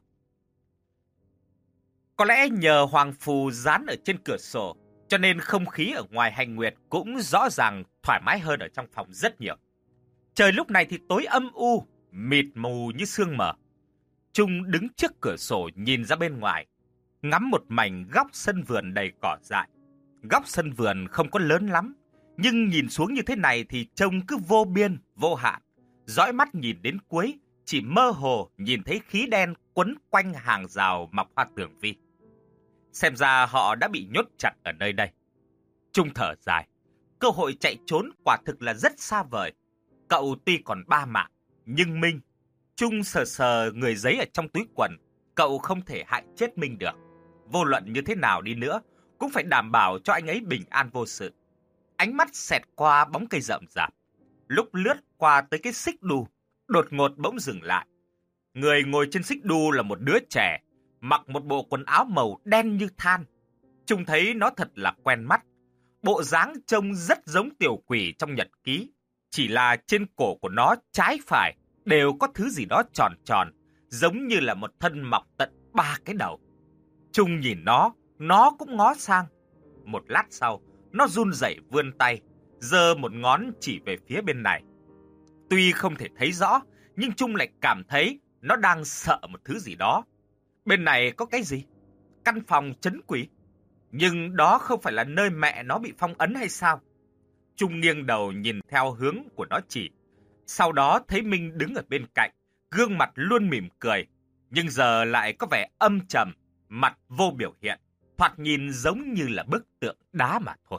Speaker 2: Có lẽ nhờ hoàng phù dán ở trên cửa sổ, cho nên không khí ở ngoài hành nguyệt cũng rõ ràng thoải mái hơn ở trong phòng rất nhiều. Trời lúc này thì tối âm u, mịt mù như sương mờ. Trung đứng trước cửa sổ nhìn ra bên ngoài, ngắm một mảnh góc sân vườn đầy cỏ dại. Góc sân vườn không có lớn lắm, nhưng nhìn xuống như thế này thì trông cứ vô biên, vô hạn. Dõi mắt nhìn đến cuối, chỉ mơ hồ nhìn thấy khí đen quấn quanh hàng rào mọc hoa tường vi. Xem ra họ đã bị nhốt chặt ở nơi đây. Trung thở dài, cơ hội chạy trốn quả thực là rất xa vời. Cậu tuy còn 3 mạng, nhưng Minh, Trung sờ sờ người giấy ở trong túi quần, cậu không thể hại chết Minh được. Vô luận như thế nào đi nữa, cũng phải đảm bảo cho anh ấy bình an vô sự. Ánh mắt xẹt qua bóng cây rậm rạp. Lúc lướt qua tới cái xích đu, đột ngột bỗng dừng lại. Người ngồi trên xích đu là một đứa trẻ, mặc một bộ quần áo màu đen như than. Trung thấy nó thật là quen mắt. Bộ dáng trông rất giống tiểu quỷ trong nhật ký. Chỉ là trên cổ của nó trái phải đều có thứ gì đó tròn tròn, giống như là một thân mọc tận 3 cái đầu. Trung nhìn nó cũng ngó sang. Một lát sau, nó run rẩy vươn tay, giơ một ngón chỉ về phía bên này. Tuy không thể thấy rõ, nhưng Trung lại cảm thấy nó đang sợ một thứ gì đó. Bên này có cái gì? Căn phòng trấn quỷ. Nhưng đó không phải là nơi mẹ nó bị phong ấn hay sao? Trung nghiêng đầu nhìn theo hướng của nó chỉ. Sau đó thấy Minh đứng ở bên cạnh, gương mặt luôn mỉm cười, nhưng giờ lại có vẻ âm trầm, mặt vô biểu hiện, thoạt nhìn giống như là bức tượng đá mà thôi.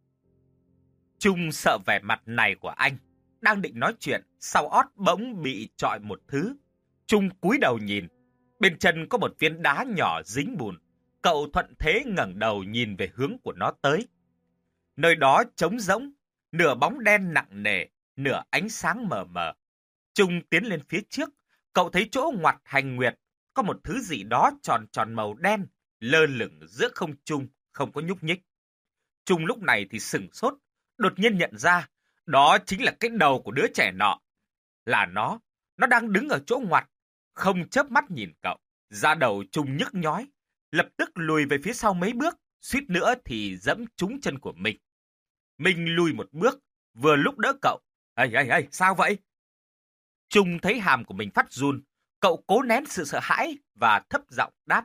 Speaker 2: Trung sợ vẻ mặt này của anh, đang định nói chuyện, sau ót bỗng bị chọi một thứ. Trung cúi đầu nhìn, bên chân có một viên đá nhỏ dính bùn. Cậu thuận thế ngẩng đầu nhìn về hướng của nó tới. Nơi đó trống rỗng, nửa bóng đen nặng nề, nửa ánh sáng mờ mờ. Trung tiến lên phía trước, cậu thấy chỗ ngoặt hành nguyệt có một thứ gì đó tròn tròn màu đen, lơ lửng giữa không trung, không có nhúc nhích. Trung lúc này thì sửng sốt, đột nhiên nhận ra, đó chính là cái đầu của đứa trẻ nọ. Là nó đang đứng ở chỗ ngoặt, không chớp mắt nhìn cậu. Da đầu Trung nhức nhói, lập tức lùi về phía sau mấy bước, suýt nữa thì dẫm trúng chân của mình. Mình lùi một bước, vừa lúc đỡ cậu. Ê, sao vậy? Trung thấy hàm của mình phát run, cậu cố nén sự sợ hãi và thấp giọng đáp.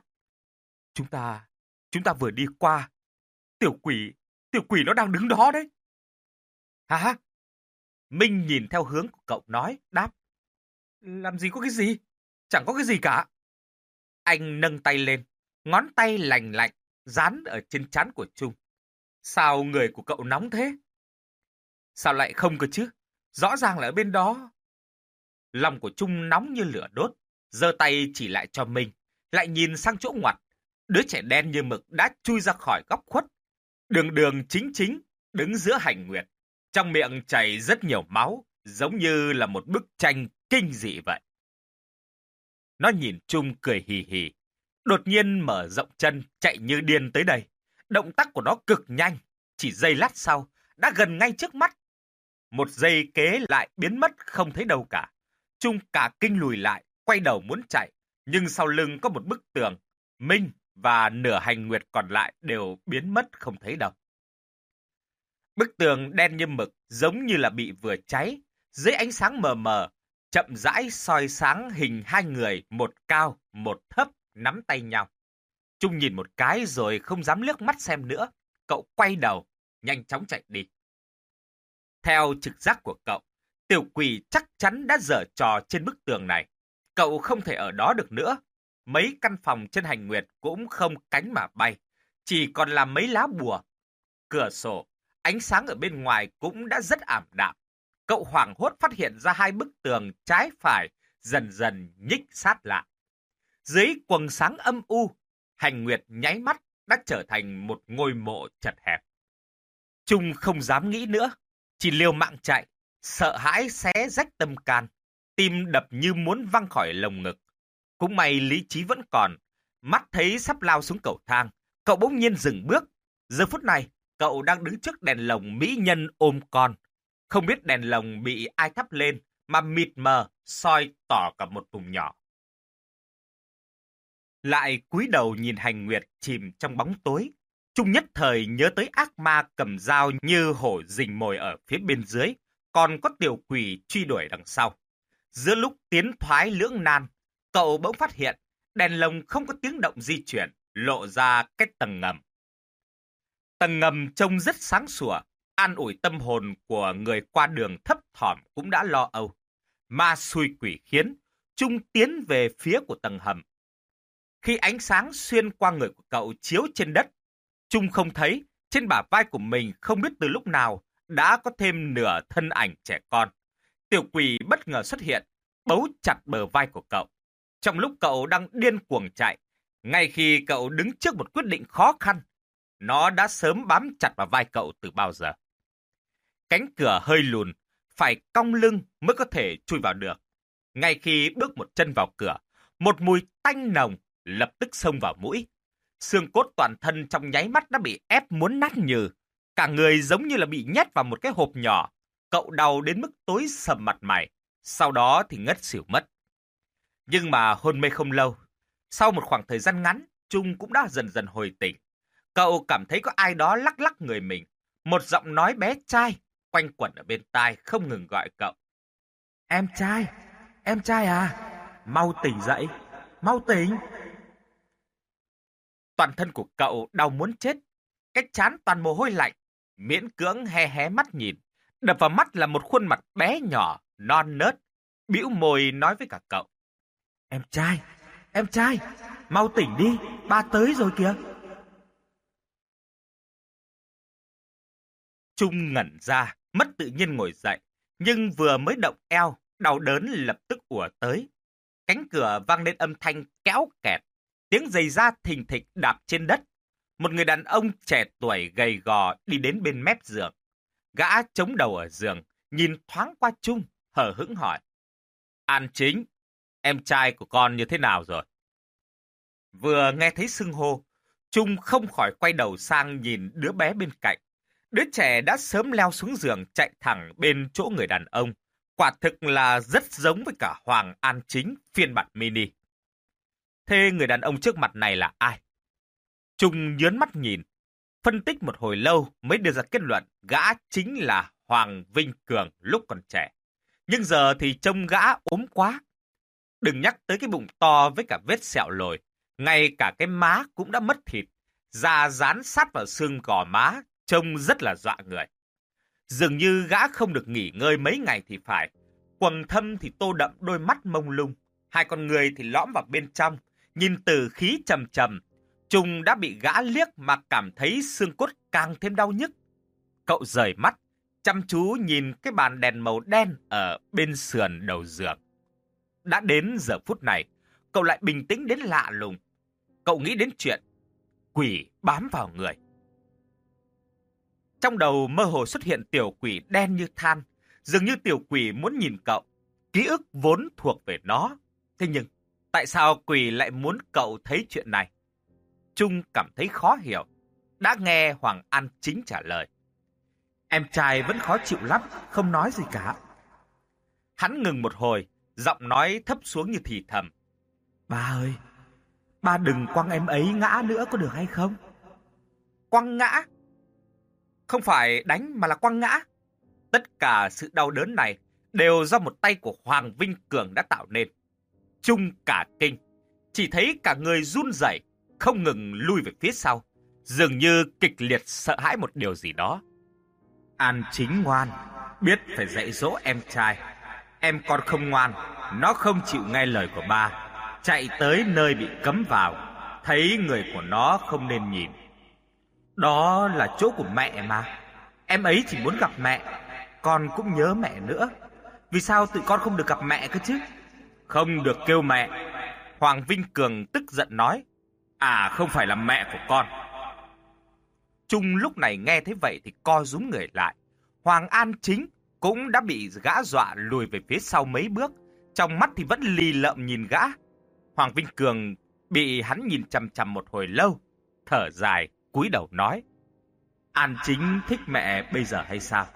Speaker 2: Chúng ta vừa đi qua. Tiểu quỷ nó đang đứng đó đấy. Hả? Minh nhìn theo hướng của cậu nói, đáp. Làm gì có cái gì? Chẳng có cái gì cả. Anh nâng tay lên, ngón tay lành lạnh, dán ở trên trán của Trung. Sao người của cậu nóng thế? Sao lại không cơ chứ? Rõ ràng là ở bên đó. Lòng của Trung nóng như lửa đốt, giơ tay chỉ lại cho mình, lại nhìn sang chỗ ngoặt. Đứa trẻ đen như mực đã chui ra khỏi góc khuất. Đường chính, đứng giữa hành nguyệt. Trong miệng chảy rất nhiều máu, giống như là một bức tranh kinh dị vậy. Nó nhìn Trung cười hì hì, đột nhiên mở rộng chân, chạy như điên tới đây. Động tác của nó cực nhanh, chỉ giây lát sau, đã gần ngay trước mắt. Một giây kế lại biến mất không thấy đâu cả. Trung cả kinh lùi lại, quay đầu muốn chạy, nhưng sau lưng có một bức tường. Minh và nửa hành nguyệt còn lại đều biến mất không thấy đâu. Bức tường đen như mực, giống như là bị vừa cháy. Dưới ánh sáng mờ mờ, chậm rãi soi sáng hình hai người, một cao, một thấp, nắm tay nhau. Trung nhìn một cái rồi không dám liếc mắt xem nữa. Cậu quay đầu, nhanh chóng chạy đi. Theo trực giác của cậu, tiểu quỷ chắc chắn đã giở trò trên bức tường này. Cậu không thể ở đó được nữa. Mấy căn phòng trên hành nguyệt cũng không cánh mà bay, chỉ còn là mấy lá bùa. Cửa sổ, ánh sáng ở bên ngoài cũng đã rất ảm đạm. Cậu hoảng hốt phát hiện ra hai bức tường trái phải dần dần nhích sát lại. Dưới quầng sáng âm u, hành nguyệt nháy mắt đã trở thành một ngôi mộ chật hẹp. Trung không dám nghĩ nữa, chỉ liều mạng chạy, sợ hãi xé rách tâm can, tim đập như muốn văng khỏi lồng ngực. Cũng may lý trí vẫn còn, mắt thấy sắp lao xuống cầu thang, cậu bỗng nhiên dừng bước. Giờ phút này, cậu đang đứng trước đèn lồng mỹ nhân ôm con. Không biết đèn lồng bị ai thắp lên mà mịt mờ soi tỏ cả một vùng nhỏ. Lại cúi đầu nhìn hành nguyệt chìm trong bóng tối. Trung nhất thời nhớ tới ác ma cầm dao như hổ rình mồi ở phía bên dưới, còn có tiểu quỷ truy đuổi đằng sau. Giữa lúc tiến thoái lưỡng nan, cậu bỗng phát hiện đèn lồng không có tiếng động di chuyển, lộ ra cái tầng ngầm. Tầng ngầm trông rất sáng sủa, an ủi tâm hồn của người qua đường thấp thỏm cũng đã lo âu. Ma xui quỷ khiến, Trung tiến về phía của tầng hầm. Khi ánh sáng xuyên qua người của cậu chiếu trên đất, Trung không thấy trên bả vai của mình không biết từ lúc nào đã có thêm nửa thân ảnh trẻ con. Tiểu quỷ bất ngờ xuất hiện, bấu chặt bờ vai của cậu. Trong lúc cậu đang điên cuồng chạy, ngay khi cậu đứng trước một quyết định khó khăn, nó đã sớm bám chặt vào vai cậu từ bao giờ. Cánh cửa hơi lùn, phải cong lưng mới có thể chui vào được. Ngay khi bước một chân vào cửa, một mùi tanh nồng lập tức xông vào mũi. Xương cốt toàn thân trong nháy mắt đã bị ép muốn nát nhừ. Cả người giống như là bị nhét vào một cái hộp nhỏ. Cậu đau đến mức tối sầm mặt mày, sau đó thì ngất xỉu mất. Nhưng mà hôn mê không lâu. Sau một khoảng thời gian ngắn, Trung cũng đã dần dần hồi tỉnh. Cậu cảm thấy có ai đó lắc lắc người mình. Một giọng nói bé trai quanh quẩn ở bên tai không ngừng gọi cậu. Em trai à, mau tỉnh dậy, mau tỉnh. Toàn thân của cậu đau muốn chết, cái trán toàn mồ hôi lạnh, miễn cưỡng hé hé mắt nhìn. Đập vào mắt là một khuôn mặt bé nhỏ, non nớt, bĩu môi nói với cả cậu. Em trai, mau tỉnh đi, ba tới rồi kìa. Trung ngẩn ra, mất tự nhiên ngồi dậy, nhưng vừa mới động eo, đau đớn lập tức ùa tới. Cánh cửa vang lên âm thanh kéo kẹt, tiếng giày da thình thịch đạp trên đất. Một người đàn ông trẻ tuổi gầy gò đi đến bên mép giường. Gã chống đầu ở giường, nhìn thoáng qua Trung, hờ hững hỏi. An Chính, em trai của con như thế nào rồi? Vừa nghe thấy xưng hô, Trung không khỏi quay đầu sang nhìn đứa bé bên cạnh. Đứa trẻ đã sớm leo xuống giường chạy thẳng bên chỗ người đàn ông. Quả thực là rất giống với cả Hoàng An Chính phiên bản mini. Thế người đàn ông trước mặt này là ai? Trung nhớn mắt nhìn, phân tích một hồi lâu mới đưa ra kết luận gã chính là Hoàng Vinh Cường lúc còn trẻ. Nhưng giờ thì trông gã ốm quá. Đừng nhắc tới cái bụng to với cả vết sẹo lồi. Ngay cả cái má cũng đã mất thịt. Da dán sát vào xương gò má, trông rất là dọa người. Dường như gã không được nghỉ ngơi mấy ngày thì phải. Quầng thâm thì tô đậm đôi mắt mông lung. Hai con người thì lõm vào bên trong. Nhìn từ khí trầm trầm. Trung đã bị gã liếc mà cảm thấy xương cốt càng thêm đau nhức. Cậu rời mắt, chăm chú nhìn cái bàn đèn màu đen ở bên sườn đầu giường. Đã đến giờ phút này, cậu lại bình tĩnh đến lạ lùng. Cậu nghĩ đến chuyện quỷ bám vào người. Trong đầu mơ hồ xuất hiện tiểu quỷ đen như than. Dường như tiểu quỷ muốn nhìn cậu. Ký ức vốn thuộc về nó. Thế nhưng, tại sao quỷ lại muốn cậu thấy chuyện này? Trung cảm thấy khó hiểu. Đã nghe Hoàng An Chính trả lời. Em trai vẫn khó chịu lắm, không nói gì cả. Hắn ngừng một hồi, giọng nói thấp xuống như thì thầm. Ba ơi, ba đừng quăng em ấy ngã nữa có được hay không? Quăng ngã? Không phải đánh mà là quăng ngã. Tất cả sự đau đớn này đều do một tay của Hoàng Vinh Cường đã tạo nên. Trung cả kinh, chỉ thấy cả người run rẩy, không ngừng lui về phía sau, dường như kịch liệt sợ hãi một điều gì đó. An Chính ngoan, biết phải dạy dỗ em trai. Em con không ngoan, nó không chịu nghe lời của ba, chạy tới nơi bị cấm vào, thấy người của nó không nên nhìn. Đó là chỗ của mẹ mà. Em ấy chỉ muốn gặp mẹ, con cũng nhớ mẹ nữa. Vì sao tụi con không được gặp mẹ cơ chứ? Không được kêu mẹ. Hoàng Vinh Cường tức giận nói. À, không phải là mẹ của con. Trung lúc này nghe thấy vậy thì co rúm người lại. Hoàng An Chính cũng đã bị gã dọa lùi về phía sau mấy bước, trong mắt thì vẫn lì lợm nhìn gã. Hoàng Vinh Cường bị hắn nhìn chằm chằm một hồi lâu, thở dài, cúi đầu nói. An Chính thích mẹ bây giờ hay sao?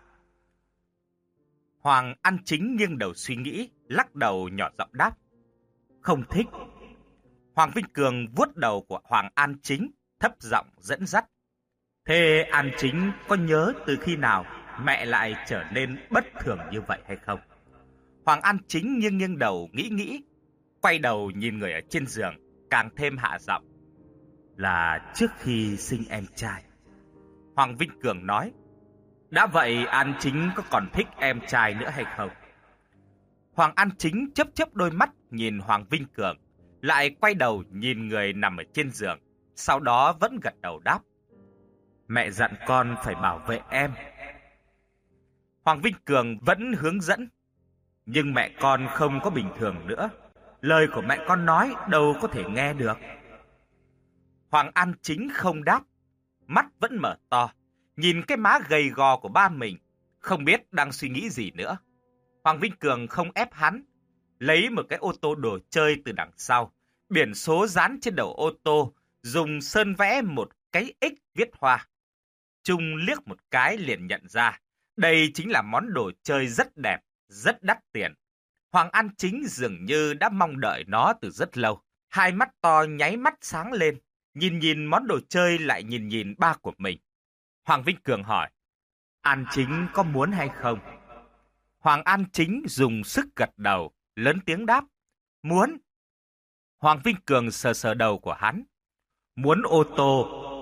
Speaker 2: Hoàng An Chính nghiêng đầu suy nghĩ, lắc đầu nhỏ giọng đáp. Không thích. Hoàng Vinh Cường vuốt đầu của Hoàng An Chính, thấp giọng dẫn dắt. Thế An Chính có nhớ từ khi nào mẹ lại trở nên bất thường như vậy hay không? Hoàng An Chính nghiêng đầu nghĩ, quay đầu nhìn người ở trên giường, càng thêm hạ giọng. Là trước khi sinh em trai. Hoàng Vinh Cường nói. Đã vậy An Chính có còn thích em trai nữa hay không? Hoàng An Chính chớp đôi mắt nhìn Hoàng Vinh Cường, lại quay đầu nhìn người nằm ở trên giường, sau đó vẫn gật đầu đáp. Mẹ dặn con phải bảo vệ em. Hoàng Vinh Cường vẫn hướng dẫn. Nhưng mẹ con không có bình thường nữa. Lời của mẹ con nói đâu có thể nghe được. Hoàng An Chính không đáp, mắt vẫn mở to, nhìn cái má gầy gò của ba mình, không biết đang suy nghĩ gì nữa. Hoàng Vinh Cường không ép hắn, lấy một cái ô tô đồ chơi từ đằng sau, biển số dán trên đầu ô tô, dùng sơn vẽ một cái X viết hoa. Trung liếc một cái liền nhận ra, đây chính là món đồ chơi rất đẹp, rất đắt tiền. Hoàng An Chính dường như đã mong đợi nó từ rất lâu. Hai mắt to nháy mắt sáng lên, nhìn món đồ chơi lại nhìn ba của mình. Hoàng Vinh Cường hỏi, An Chính có muốn hay không? Hoàng An Chính dùng sức gật đầu, lớn tiếng đáp, muốn. Hoàng Vinh Cường sờ đầu của hắn. Muốn ô tô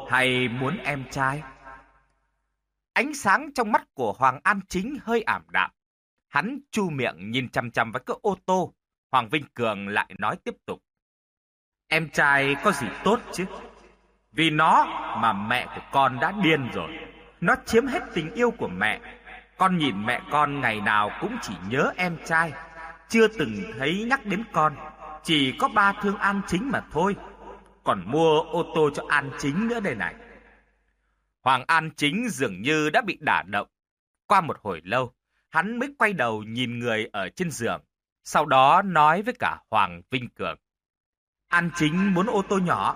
Speaker 2: hay muốn em trai? Ánh sáng trong mắt của Hoàng An Chính hơi ảm đạm. Hắn chu miệng nhìn chằm chằm vào cái ô tô. Hoàng Vinh Cường lại nói tiếp tục. Em trai có gì tốt chứ? Vì nó mà mẹ của con đã điên rồi. Nó chiếm hết tình yêu của mẹ. Con nhìn mẹ con ngày nào cũng chỉ nhớ em trai, chưa từng thấy nhắc đến con. Chỉ có ba thương An Chính mà thôi. Còn mua ô tô cho An Chính nữa đây này. Hoàng An Chính dường như đã bị đả động. Qua một hồi lâu, hắn mới quay đầu nhìn người ở trên giường. Sau đó nói với cả Hoàng Vinh Cường. An Chính muốn ô tô nhỏ.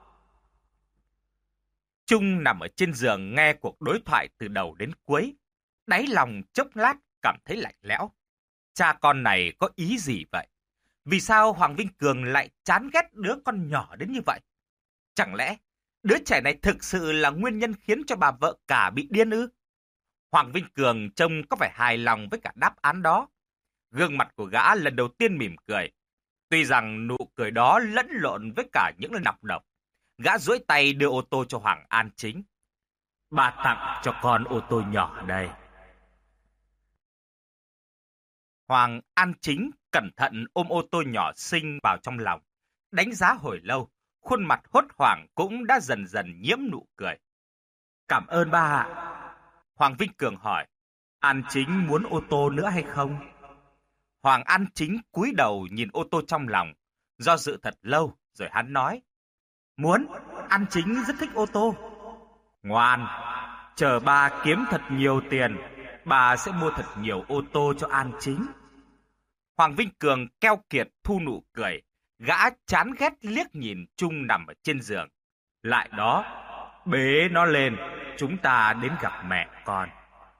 Speaker 2: Trung nằm ở trên giường nghe cuộc đối thoại từ đầu đến cuối. Đáy lòng chốc lát cảm thấy lạnh lẽo. Cha con này có ý gì vậy? Vì sao Hoàng Vinh Cường lại chán ghét đứa con nhỏ đến như vậy? Chẳng lẽ đứa trẻ này thực sự là nguyên nhân khiến cho bà vợ cả bị điên ư? Hoàng Vinh Cường trông có vẻ hài lòng với cả đáp án đó. Gương mặt của gã lần đầu tiên mỉm cười. Tuy rằng nụ cười đó lẫn lộn với cả những lời nọc độc. Gã duỗi tay đưa ô tô cho Hoàng An Chính. Bà tặng cho con ô tô nhỏ đây. Hoàng An Chính cẩn thận ôm ô tô nhỏ xinh vào trong lòng. Đánh giá hồi lâu, khuôn mặt hốt hoảng cũng đã dần dần nhiễm nụ cười. Cảm ơn ba ạ. Hoàng Vinh Cường hỏi, An Chính muốn ô tô nữa hay không? Hoàng An Chính cúi đầu nhìn ô tô trong lòng, do dự thật lâu rồi hắn nói, muốn, An Chính rất thích ô tô. Ngoan, chờ ba kiếm thật nhiều tiền, bà sẽ mua thật nhiều ô tô cho An Chính. Hoàng Vinh Cường keo kiệt thu nụ cười, gã chán ghét liếc nhìn Trung nằm ở trên giường. Lại đó, bế nó lên, chúng ta đến gặp mẹ con.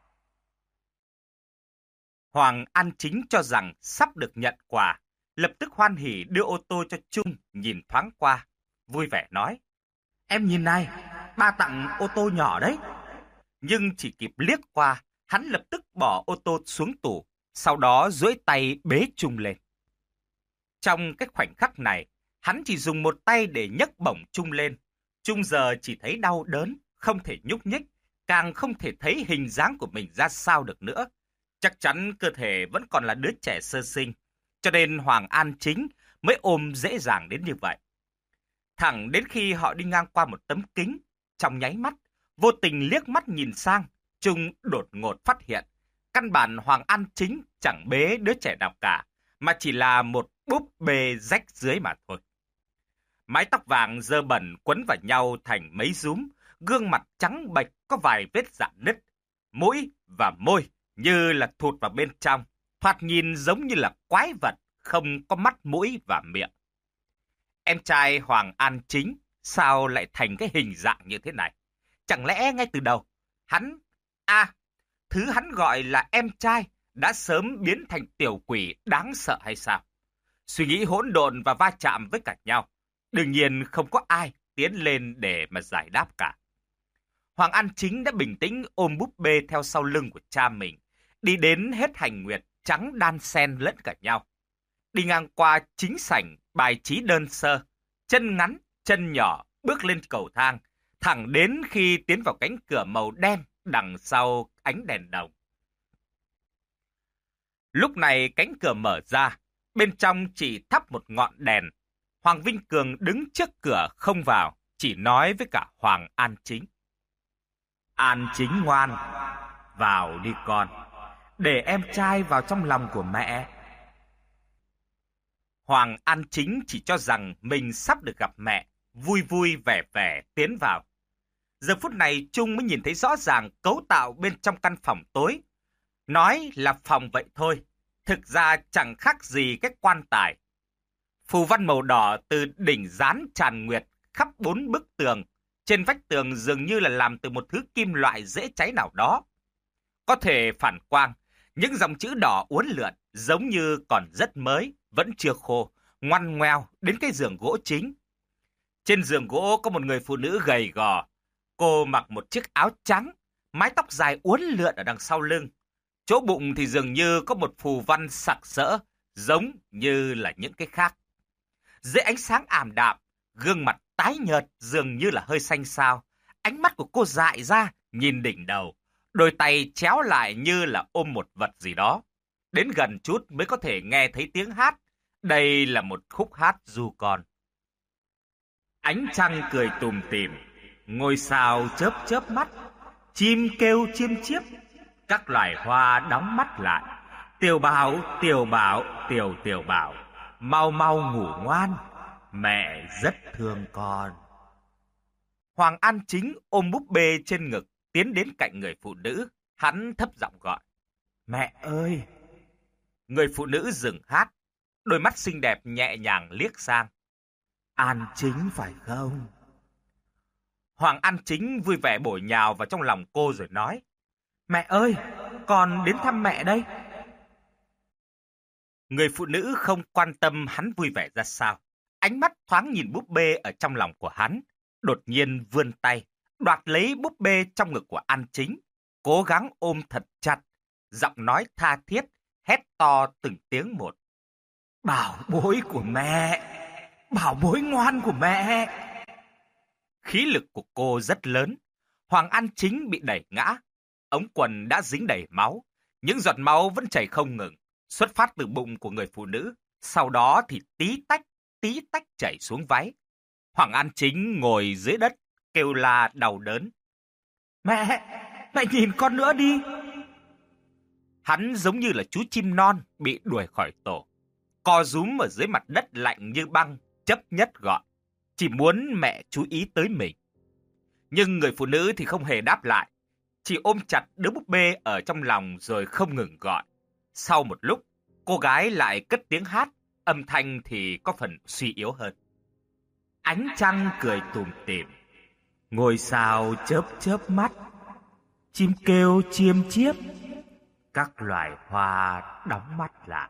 Speaker 2: Hoàng An Chính cho rằng sắp được nhận quà, lập tức hoan hỉ đưa ô tô cho Trung nhìn thoáng qua, vui vẻ nói, em nhìn này, ba tặng ô tô nhỏ đấy. Nhưng chỉ kịp liếc qua, hắn lập tức bỏ ô tô xuống tủ, sau đó duỗi tay bế Trung lên. Trong cái khoảnh khắc này, hắn chỉ dùng một tay để nhấc bổng Trung lên. Trung giờ chỉ thấy đau đớn, không thể nhúc nhích, càng không thể thấy hình dáng của mình ra sao được nữa. Chắc chắn cơ thể vẫn còn là đứa trẻ sơ sinh, cho nên Hoàng An Chính mới ôm dễ dàng đến như vậy. Thẳng đến khi họ đi ngang qua một tấm kính, trong nháy mắt, vô tình liếc mắt nhìn sang, Trung đột ngột phát hiện, căn bản Hoàng An Chính chẳng bế đứa trẻ nào cả, mà chỉ là một búp bê rách rưới mà thôi. Mái tóc vàng dơ bẩn quấn vào nhau thành mấy rúm, gương mặt trắng bệch có vài vết rạn nứt, mũi và môi như là thụt vào bên trong, thoạt nhìn giống như là quái vật, không có mắt mũi và miệng. Em trai Hoàng An Chính sao lại thành cái hình dạng như thế này? Chẳng lẽ ngay từ đầu, thứ hắn gọi là em trai đã sớm biến thành tiểu quỷ đáng sợ hay sao? Suy nghĩ hỗn độn và va chạm với cả nhau. Đương nhiên không có ai tiến lên để mà giải đáp cả. Hoàng An Chính đã bình tĩnh ôm búp bê theo sau lưng của cha mình, đi đến hết hành nguyệt trắng đan xen lẫn cả nhau. Đi ngang qua chính sảnh bài trí đơn sơ, chân ngắn, chân nhỏ, bước lên cầu thang, thẳng đến khi tiến vào cánh cửa màu đen đằng sau ánh đèn đồng. Lúc này cánh cửa mở ra, bên trong chỉ thắp một ngọn đèn. Hoàng Vinh Cường đứng trước cửa không vào, chỉ nói với cả Hoàng An Chính. An Chính ngoan, vào đi con, để em trai vào trong lòng của mẹ. Hoàng An Chính chỉ cho rằng mình sắp được gặp mẹ, vui vui vẻ vẻ tiến vào. Giờ phút này Trung mới nhìn thấy rõ ràng cấu tạo bên trong căn phòng tối. Nói là phòng vậy thôi, thực ra chẳng khác gì cái quan tài. Phù văn màu đỏ từ đỉnh dán tràn nguyệt khắp 4 bức tường. Trên vách tường dường như là làm từ một thứ kim loại dễ cháy nào đó. Có thể phản quang, những dòng chữ đỏ uốn lượn giống như còn rất mới, vẫn chưa khô, ngoằn ngoèo đến cái giường gỗ chính. Trên giường gỗ có một người phụ nữ gầy gò. Cô mặc một chiếc áo trắng, mái tóc dài uốn lượn ở đằng sau lưng. Chỗ bụng thì dường như có một phù văn sặc sỡ, giống như là những cái khác. Dưới ánh sáng ảm đạm, gương mặt tái nhợt dường như là hơi xanh xao, Ánh mắt của cô dại ra, nhìn đỉnh đầu. Đôi tay chéo lại như là ôm một vật gì đó. Đến gần chút mới có thể nghe thấy tiếng hát. Đây là một khúc hát ru con. Ánh trăng cười tùm tìm, ngôi sao chớp chớp mắt, chim kêu chiêm chiếp, các loài hoa đóng mắt lại. Tiểu Bảo, Tiểu Bảo, Tiểu Bảo, mau mau ngủ ngoan, mẹ rất thương con. Hoàng An Chính ôm búp bê trên ngực, tiến đến cạnh người phụ nữ. Hắn thấp giọng gọi, mẹ ơi. Người phụ nữ dừng hát, đôi mắt xinh đẹp nhẹ nhàng liếc sang. An Chính phải không? Hoàng An Chính vui vẻ bổ nhào vào trong lòng cô rồi nói, mẹ ơi, con đến thăm mẹ đây. Người phụ nữ không quan tâm hắn vui vẻ ra sao. Ánh mắt thoáng nhìn búp bê ở trong lòng của hắn, đột nhiên vươn tay, đoạt lấy búp bê trong ngực của An Chính, cố gắng ôm thật chặt, giọng nói tha thiết, hét to từng tiếng một. Bảo bối của mẹ, bảo bối ngoan của mẹ. Khí lực của cô rất lớn. Hoàng An Chính bị đẩy ngã. Ống quần đã dính đầy máu. Những giọt máu vẫn chảy không ngừng, xuất phát từ bụng của người phụ nữ. Sau đó thì tí tách chảy xuống váy. Hoàng An Chính ngồi dưới đất, kêu la đau đớn. Mẹ nhìn con nữa đi. Hắn giống như là chú chim non bị đuổi khỏi tổ. Co rúm ở dưới mặt đất lạnh như băng, chấp nhất gọi. Chỉ muốn mẹ chú ý tới mình. Nhưng người phụ nữ thì không hề đáp lại. Chỉ ôm chặt đứa búp bê ở trong lòng rồi không ngừng gọi. Sau một lúc, cô gái lại cất tiếng hát, âm thanh thì có phần suy yếu hơn. Ánh trăng cười tùm tìm, ngôi sao chớp chớp mắt, chim kêu chiêm chiếp, các loài hoa đóng mắt lại.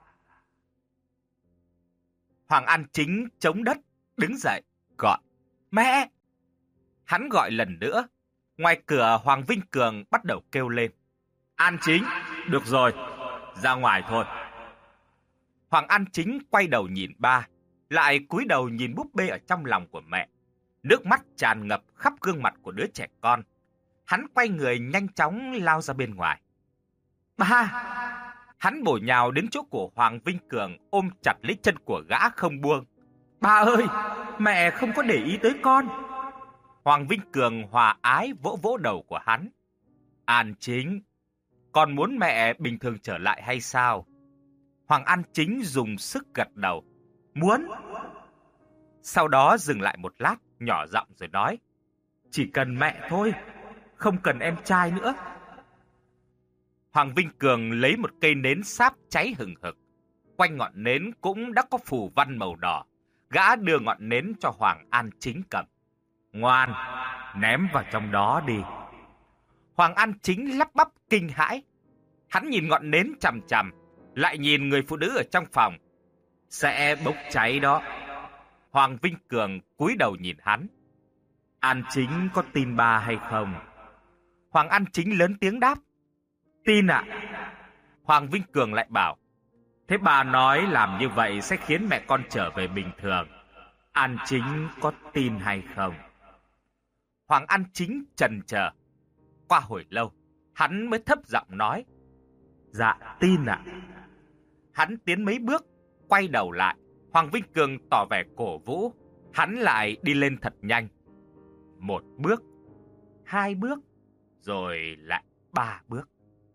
Speaker 2: Hoàng An Chính chống đất, đứng dậy, gọi, mẹ! Hắn gọi lần nữa. Ngoài cửa Hoàng Vinh Cường bắt đầu kêu lên. An Chính, được rồi, ra ngoài thôi. Hoàng An Chính quay đầu nhìn ba, lại cúi đầu nhìn búp bê ở trong lòng của mẹ. Nước mắt tràn ngập khắp gương mặt của đứa trẻ con. Hắn quay người nhanh chóng lao ra bên ngoài. Ba! Hắn bổ nhào đến chỗ của Hoàng Vinh Cường, ôm chặt lấy chân của gã không buông. Ba ơi, mẹ không có để ý tới con. Hoàng Vinh Cường hòa ái vỗ vỗ đầu của hắn. An Chính, con muốn mẹ bình thường trở lại hay sao? Hoàng An Chính dùng sức gật đầu. Muốn. Sau đó dừng lại một lát, nhỏ giọng rồi nói. Chỉ cần mẹ thôi, không cần em trai nữa. Hoàng Vinh Cường lấy một cây nến sáp cháy hừng hực. Quanh ngọn nến cũng đã có phù văn màu đỏ. Gã đưa ngọn nến cho Hoàng An Chính cầm. Ngoan, ném vào trong đó đi. Hoàng An Chính lắp bắp kinh hãi. Hắn nhìn ngọn nến chằm chằm, lại nhìn người phụ nữ ở trong phòng. Sẽ bốc cháy đó. Hoàng Vinh Cường cúi đầu nhìn hắn. An Chính có tin ba hay không? Hoàng An Chính lớn tiếng đáp. Tin ạ. Hoàng Vinh Cường lại bảo. Thế bà nói làm như vậy sẽ khiến mẹ con trở về bình thường. An Chính có tin hay không? Hoàng An Chính chần chờ. Qua hồi lâu, hắn mới thấp giọng nói. Dạ, tin ạ. Hắn tiến mấy bước, quay đầu lại. Hoàng Vinh Cường tỏ vẻ cổ vũ. Hắn lại đi lên thật nhanh. 1 bước, 2 bước, rồi lại 3 bước.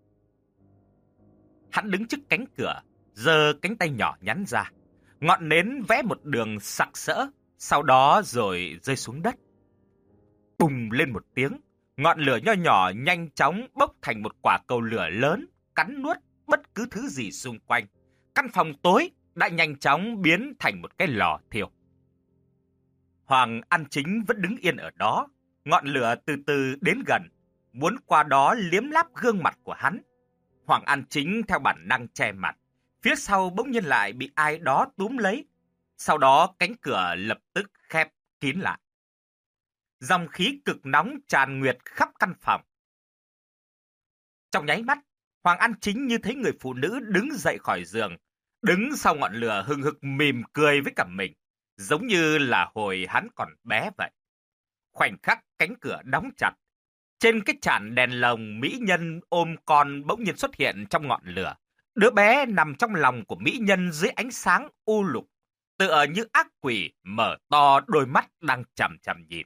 Speaker 2: Hắn đứng trước cánh cửa, giơ cánh tay nhỏ nhắn ra. Ngọn nến vẽ một đường sặc sỡ, sau đó rồi rơi xuống đất. Bùng lên một tiếng, ngọn lửa nho nhỏ nhanh chóng bốc thành một quả cầu lửa lớn, cắn nuốt bất cứ thứ gì xung quanh. Căn phòng tối đã nhanh chóng biến thành một cái lò thiêu. Hoàng An Chính vẫn đứng yên ở đó, ngọn lửa từ từ đến gần, muốn qua đó liếm láp gương mặt của hắn. Hoàng An Chính theo bản năng che mặt, phía sau bỗng nhiên lại bị ai đó túm lấy. Sau đó cánh cửa lập tức khép kín lại. Dòng khí cực nóng tràn nguyệt khắp căn phòng. Trong nháy mắt, Hoàng An Chính như thấy người phụ nữ đứng dậy khỏi giường, đứng sau ngọn lửa hừng hực mỉm cười với cả mình, giống như là hồi hắn còn bé vậy. Khoảnh khắc cánh cửa đóng chặt, trên cái chản đèn lồng mỹ nhân ôm con bỗng nhiên xuất hiện trong ngọn lửa. Đứa bé nằm trong lòng của mỹ nhân dưới ánh sáng u lục, tựa như ác quỷ mở to đôi mắt đang chằm chằm nhìn.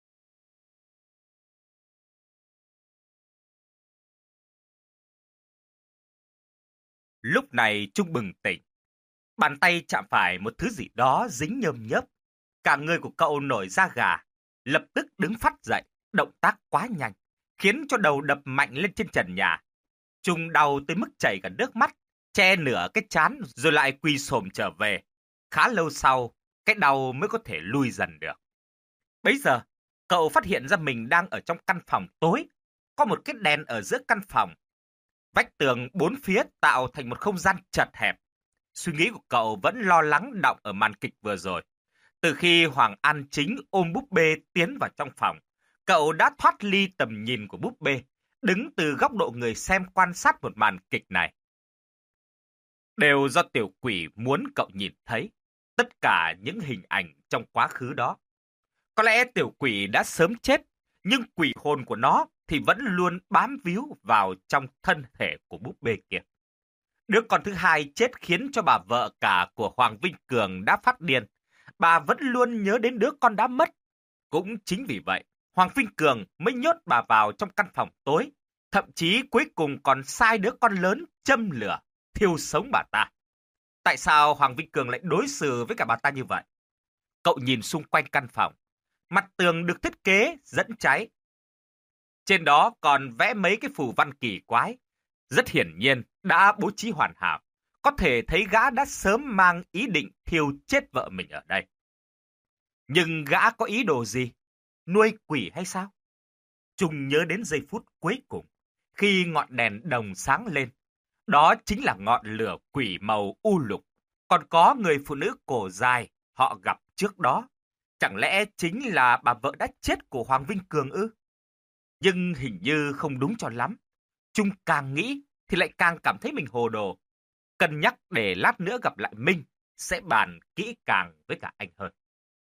Speaker 2: Lúc này Trung bừng tỉnh, bàn tay chạm phải một thứ gì đó dính nhơm nhớp. Cả người của cậu nổi da gà, lập tức đứng phắt dậy, động tác quá nhanh, khiến cho đầu đập mạnh lên trên trần nhà. Trung đau tới mức chảy cả nước mắt, che nửa cái trán rồi lại quỳ xổm trở về. Khá lâu sau, cái đau mới có thể lui dần được. Bấy giờ, cậu phát hiện ra mình đang ở trong căn phòng tối, có một cái đèn ở giữa căn phòng. Vách tường bốn phía tạo thành một không gian chật hẹp. Suy nghĩ của cậu vẫn lo lắng đọng ở màn kịch vừa rồi. Từ khi Hoàng An Chính ôm búp bê tiến vào trong phòng, cậu đã thoát ly tầm nhìn của búp bê, đứng từ góc độ người xem quan sát một màn kịch này. Đều do tiểu quỷ muốn cậu nhìn thấy tất cả những hình ảnh trong quá khứ đó. Có lẽ tiểu quỷ đã sớm chết, nhưng quỷ hồn của nó thì vẫn luôn bám víu vào trong thân thể của búp bê kia. Đứa con thứ hai chết khiến cho bà vợ cả của Hoàng Vinh Cường đã phát điên. Bà vẫn luôn nhớ đến đứa con đã mất. Cũng chính vì vậy, Hoàng Vinh Cường mới nhốt bà vào trong căn phòng tối, thậm chí cuối cùng còn sai đứa con lớn châm lửa, thiêu sống bà ta. Tại sao Hoàng Vinh Cường lại đối xử với cả bà ta như vậy? Cậu nhìn xung quanh căn phòng, mặt tường được thiết kế dẫn cháy. Trên đó còn vẽ mấy cái phù văn kỳ quái, rất hiển nhiên đã bố trí hoàn hảo. Có thể thấy gã đã sớm mang ý định thiêu chết vợ mình ở đây. Nhưng gã có ý đồ gì? Nuôi quỷ hay sao? Trung nhớ đến giây phút cuối cùng, khi ngọn đèn đồng sáng lên. Đó chính là ngọn lửa quỷ màu u lục. Còn có người phụ nữ cổ dài họ gặp trước đó. Chẳng lẽ chính là bà vợ đã chết của Hoàng Vinh Cường ư? Nhưng hình như không đúng cho lắm. Trung càng nghĩ thì lại càng cảm thấy mình hồ đồ. Cân nhắc để lát nữa gặp lại Minh, sẽ bàn kỹ càng với cả anh hơn.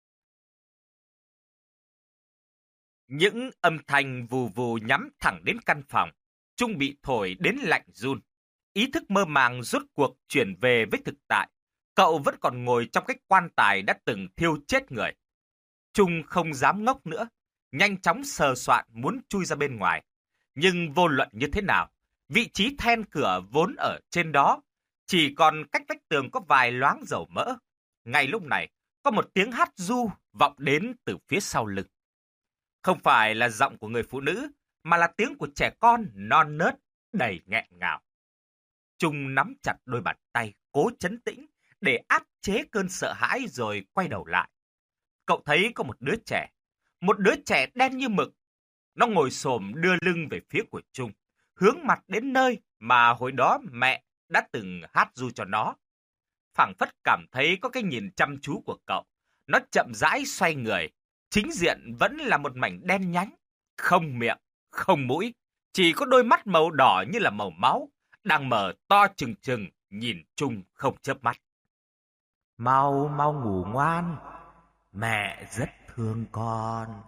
Speaker 2: Những âm thanh vù vù nhắm thẳng đến căn phòng. Trung bị thổi đến lạnh run. Ý thức mơ màng rốt cuộc chuyển về với thực tại. Cậu vẫn còn ngồi trong cái quan tài đã từng thiêu chết người. Trung không dám ngốc nữa, nhanh chóng sờ soạn muốn chui ra bên ngoài. Nhưng vô luận như thế nào, vị trí then cửa vốn ở trên đó, chỉ còn cách vách tường có vài loáng dầu mỡ. Ngay lúc này, có một tiếng hát ru vọng đến từ phía sau lưng. Không phải là giọng của người phụ nữ, mà là tiếng của trẻ con non nớt, đầy nghẹn ngào. Trung nắm chặt đôi bàn tay, cố trấn tĩnh, để áp chế cơn sợ hãi rồi quay đầu lại. Cậu thấy có một đứa trẻ đen như mực. Nó ngồi xổm đưa lưng về phía của Trung, hướng mặt đến nơi mà hồi đó mẹ đã từng hát ru cho nó. Phảng phất cảm thấy có cái nhìn chăm chú của cậu. Nó chậm rãi xoay người, chính diện vẫn là một mảnh đen nhánh, không miệng, không mũi, chỉ có đôi mắt màu đỏ như là màu máu, đang mở to trừng trừng nhìn Trung không chớp mắt.
Speaker 3: Mau mau ngủ ngoan, mẹ rất thương con.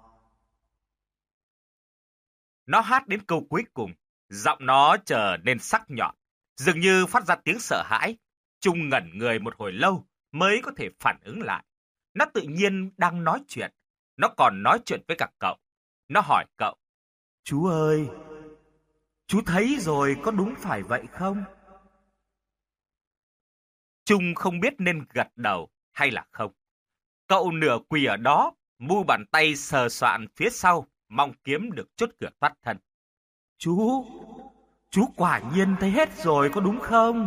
Speaker 2: Nó hát đến câu cuối cùng, giọng nó trở nên sắc nhọn, dường như phát ra tiếng sợ hãi. Trung ngẩn người một hồi lâu mới có thể phản ứng lại. Nó tự nhiên đang nói chuyện, nó còn nói chuyện với cả cậu. Nó hỏi cậu:
Speaker 3: Chú ơi, chú thấy rồi có đúng phải vậy không?
Speaker 2: Trung không biết nên gật đầu hay là không. Cậu nửa quỳ ở đó, mu bàn tay sờ soạn phía sau, mong kiếm được chốt cửa thoát thân.
Speaker 3: Chú quả nhiên thấy hết rồi có đúng không?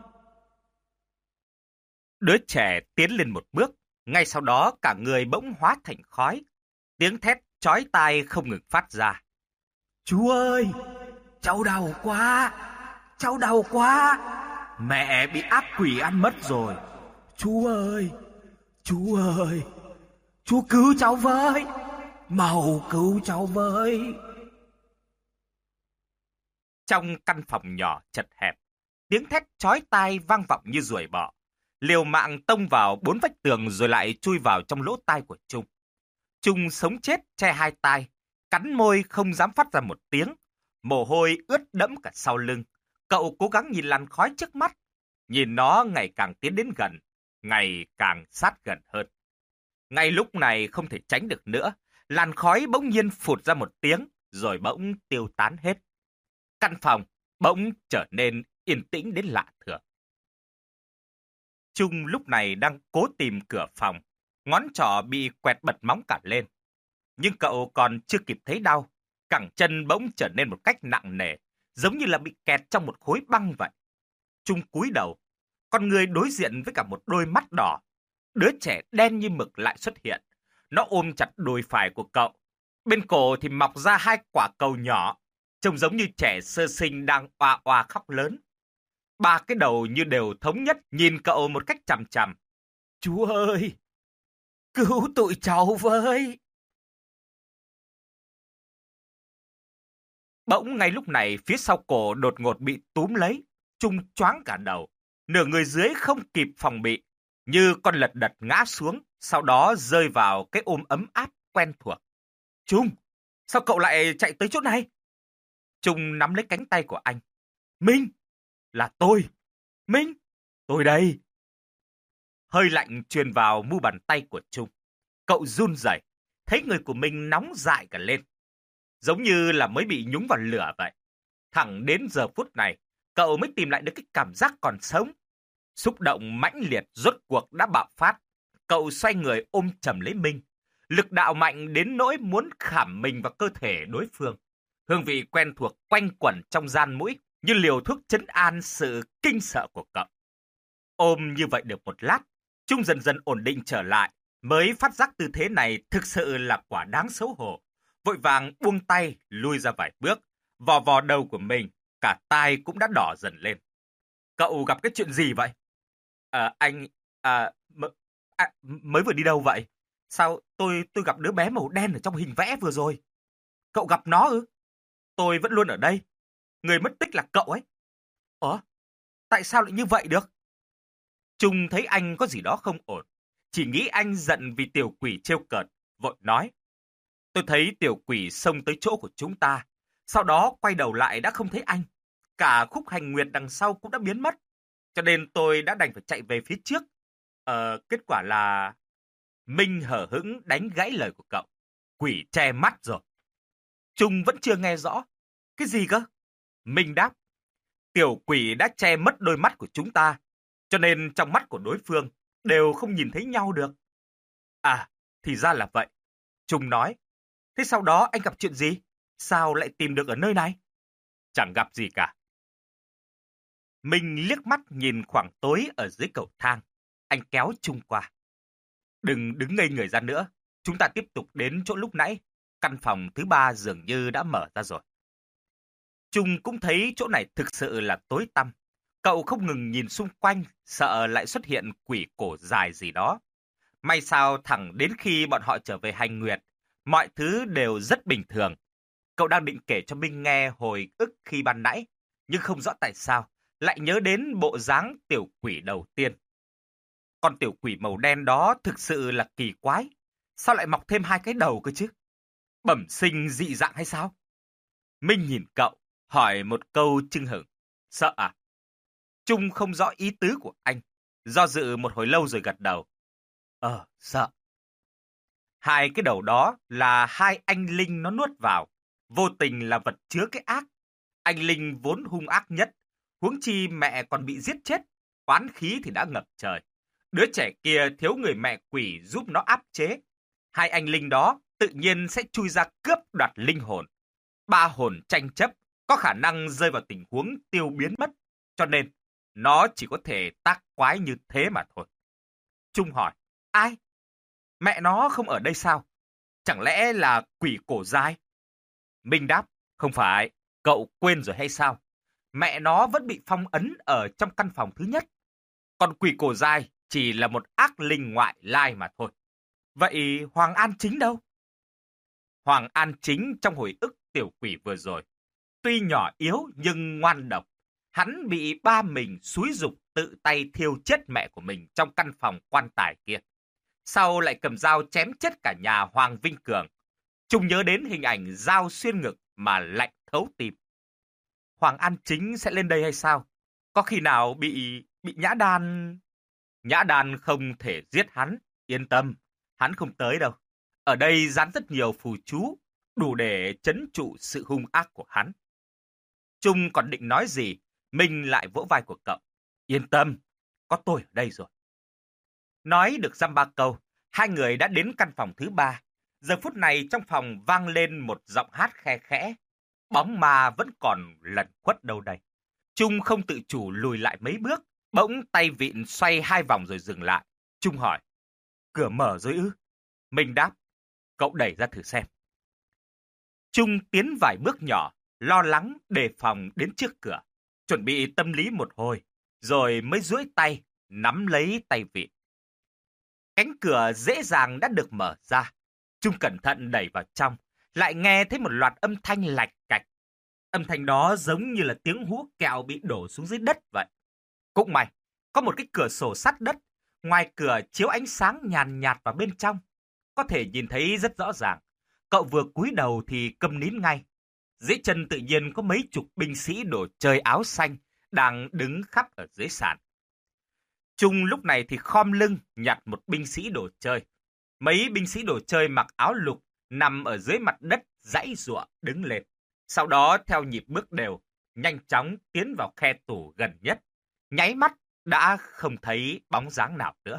Speaker 2: Đứa trẻ tiến lên một bước, ngay sau đó cả người bỗng hóa thành khói. Tiếng thét chói tai không ngừng phát ra.
Speaker 3: Chú ơi, cháu đau quá. Mẹ bị ác quỷ ăn mất rồi. Chú ơi, chú cứu cháu với. Mau cứu cháu với.
Speaker 2: Trong căn phòng nhỏ chật hẹp, tiếng thét chói tai vang vọng như ruồi bọ. Liều mạng tông vào 4 vách tường rồi lại chui vào trong lỗ tai của Trung. Trung sống chết che hai tai, cắn môi không dám phát ra một tiếng. Mồ hôi ướt đẫm cả sau lưng. Cậu cố gắng nhìn làn khói trước mắt. Nhìn nó ngày càng tiến đến gần, ngày càng sát gần hơn. Ngay lúc này không thể tránh được nữa, làn khói bỗng nhiên phụt ra một tiếng, rồi bỗng tiêu tán hết. Căn phòng bỗng trở nên yên tĩnh đến lạ thường. Trung lúc này đang cố tìm cửa phòng, ngón trỏ bị quẹt bật móng cả lên. Nhưng cậu còn chưa kịp thấy đau, cẳng chân bỗng trở nên một cách nặng nề, giống như là bị kẹt trong một khối băng vậy. Trung cúi đầu, con người đối diện với cả một đôi mắt đỏ. Đứa trẻ đen như mực lại xuất hiện. Nó ôm chặt đùi phải của cậu. Bên cổ thì mọc ra hai quả cầu nhỏ, trông giống như trẻ sơ sinh đang oa oa khóc lớn. Ba cái đầu như đều thống nhất nhìn cậu một cách chằm chằm. Chú ơi! Cứu tụi cháu với! Bỗng ngay lúc này phía sau cổ đột ngột bị túm lấy. Trung choáng cả đầu. Nửa người dưới không kịp phòng bị, như con lật đật ngã xuống, sau đó rơi vào cái ôm ấm áp quen thuộc. Trung! Sao cậu lại chạy tới chỗ này? Trung nắm lấy cánh tay của anh. Minh! Là tôi! Minh! Tôi đây! Hơi lạnh truyền vào mu bàn tay của Trung. Cậu run rẩy, thấy người của mình nóng dại cả lên. Giống như là mới bị nhúng vào lửa vậy. Thẳng đến giờ phút này, cậu mới tìm lại được cái cảm giác còn sống. Xúc động mãnh liệt rốt cuộc đã bạo phát. Cậu xoay người ôm chầm lấy Minh. Lực đạo mạnh đến nỗi muốn khảm mình vào cơ thể đối phương. Hương vị quen thuộc quanh quẩn trong gian mũi như liều thuốc trấn an sự kinh sợ của cậu. Ôm như vậy được một lát, Trung dần dần ổn định trở lại, mới phát giác tư thế này thực sự là quả đáng xấu hổ. Vội vàng buông tay, lui ra vài bước, vò vò đầu của mình, cả tai cũng đã đỏ dần lên. Cậu gặp cái chuyện gì vậy? Mới vừa đi đâu vậy? Sao tôi gặp đứa bé màu đen ở trong hình vẽ vừa rồi? Cậu gặp nó ư? Tôi vẫn luôn ở đây. Người mất tích là cậu ấy. Ủa? Tại sao lại như vậy được? Trung thấy anh có gì đó không ổn. Chỉ nghĩ anh giận vì tiểu quỷ trêu cợt, vội nói. Tôi thấy tiểu quỷ xông tới chỗ của chúng ta. Sau đó quay đầu lại đã không thấy anh. Cả khúc hành nguyệt đằng sau cũng đã biến mất. Cho nên tôi đã đành phải chạy về phía trước. Kết quả là... Minh hở hững đánh gãy lời của cậu. Quỷ che mắt rồi. Trung vẫn chưa nghe rõ. Cái gì cơ? Minh đáp. Tiểu quỷ đã che mất đôi mắt của chúng ta. Cho nên trong mắt của đối phương đều không nhìn thấy nhau được. À, thì ra là vậy. Trung nói. Thế sau đó anh gặp chuyện gì? Sao lại tìm được ở nơi này? Chẳng gặp gì cả. Minh liếc mắt nhìn khoảng tối ở dưới cầu thang. Anh kéo Trung qua. Đừng đứng ngây người ra nữa. Chúng ta tiếp tục đến chỗ lúc nãy. Căn phòng thứ 3 dường như đã mở ra rồi. Trung cũng thấy chỗ này thực sự là tối tăm. Cậu không ngừng nhìn xung quanh, sợ lại xuất hiện quỷ cổ dài gì đó. May sao thẳng đến khi bọn họ trở về hành nguyệt, mọi thứ đều rất bình thường. Cậu đang định kể cho Minh nghe hồi ức khi ban nãy, nhưng không rõ tại sao, lại nhớ đến bộ dáng tiểu quỷ đầu tiên. Con tiểu quỷ màu đen đó thực sự là kỳ quái. Sao lại mọc thêm 2 cái đầu cơ chứ? Bẩm sinh dị dạng hay sao? Minh nhìn cậu, hỏi một câu chưng hửng. Sợ à? Trung không rõ ý tứ của anh. Do dự một hồi lâu rồi gật đầu. Sợ. 2 cái đầu đó là 2 anh linh nó nuốt vào. Vô tình là vật chứa cái ác. Anh linh vốn hung ác nhất. Huống chi mẹ còn bị giết chết. Oán khí thì đã ngập trời. Đứa trẻ kia thiếu người mẹ quỷ giúp nó áp chế. 2 anh linh đó tự nhiên sẽ chui ra cướp đoạt linh hồn. 3 hồn tranh chấp có khả năng rơi vào tình huống tiêu biến mất. Cho nên nó chỉ có thể tác quái như thế mà thôi. Trung hỏi. Ai? Mẹ nó không ở đây sao? Chẳng lẽ là quỷ cổ dai? Minh đáp. Không phải. Cậu quên rồi hay sao? Mẹ nó vẫn bị phong ấn ở trong căn phòng thứ nhất. Còn quỷ cổ dai chỉ là một ác linh ngoại lai mà thôi. Vậy Hoàng An Chính đâu? Hoàng An Chính trong hồi ức tiểu quỷ vừa rồi. Tuy nhỏ yếu nhưng ngoan độc. Hắn bị ba mình xúi giục tự tay thiêu chết mẹ của mình trong căn phòng quan tài kia. sau lại cầm dao chém chết cả nhà Hoàng Vinh Cường. Trung nhớ đến hình ảnh dao xuyên ngực mà lạnh thấu tim. Hoàng An Chính sẽ lên đây hay sao? Có khi nào bị Nhã Đan... Nhã Đan không thể giết hắn, yên tâm, hắn không tới đâu. Ở đây dán rất nhiều phù chú, đủ để trấn trụ sự hung ác của hắn. Trung còn định nói gì, Minh lại vỗ vai của cậu. Yên tâm, có tôi ở đây rồi. Nói được dăm ba câu, hai người đã đến căn phòng thứ 3. Giờ phút này trong phòng vang lên một giọng hát khe khẽ. Bóng ma vẫn còn lẩn khuất đâu đây. Trung không tự chủ lùi lại mấy bước, bỗng tay vịn xoay 2 vòng rồi dừng lại. Trung hỏi, cửa mở rồi ư? Minh đáp, cậu đẩy ra thử xem. Trung tiến vài bước nhỏ, lo lắng đề phòng đến trước cửa, chuẩn bị tâm lý một hồi, rồi mới duỗi tay, nắm lấy tay vịn. Cánh cửa dễ dàng đã được mở ra. Trung cẩn thận đẩy vào trong, lại nghe thấy một loạt âm thanh lạch cạch. Âm thanh đó giống như là tiếng hú kẹo bị đổ xuống dưới đất vậy. Cũng may, có một cái cửa sổ sắt đất, ngoài cửa chiếu ánh sáng nhàn nhạt vào bên trong. Có thể nhìn thấy rất rõ ràng. Cậu vừa cúi đầu thì câm nín ngay. Dưới chân tự nhiên có mấy chục binh sĩ đồ chơi áo xanh đang đứng khắp ở dưới sàn. Trung lúc này thì khom lưng nhặt một binh sĩ đồ chơi. Mấy binh sĩ đồ chơi mặc áo lục nằm ở dưới mặt đất giãy giụa đứng lên. Sau đó theo nhịp bước đều, nhanh chóng tiến vào khe tủ gần nhất. Nháy mắt đã không thấy bóng dáng nào nữa.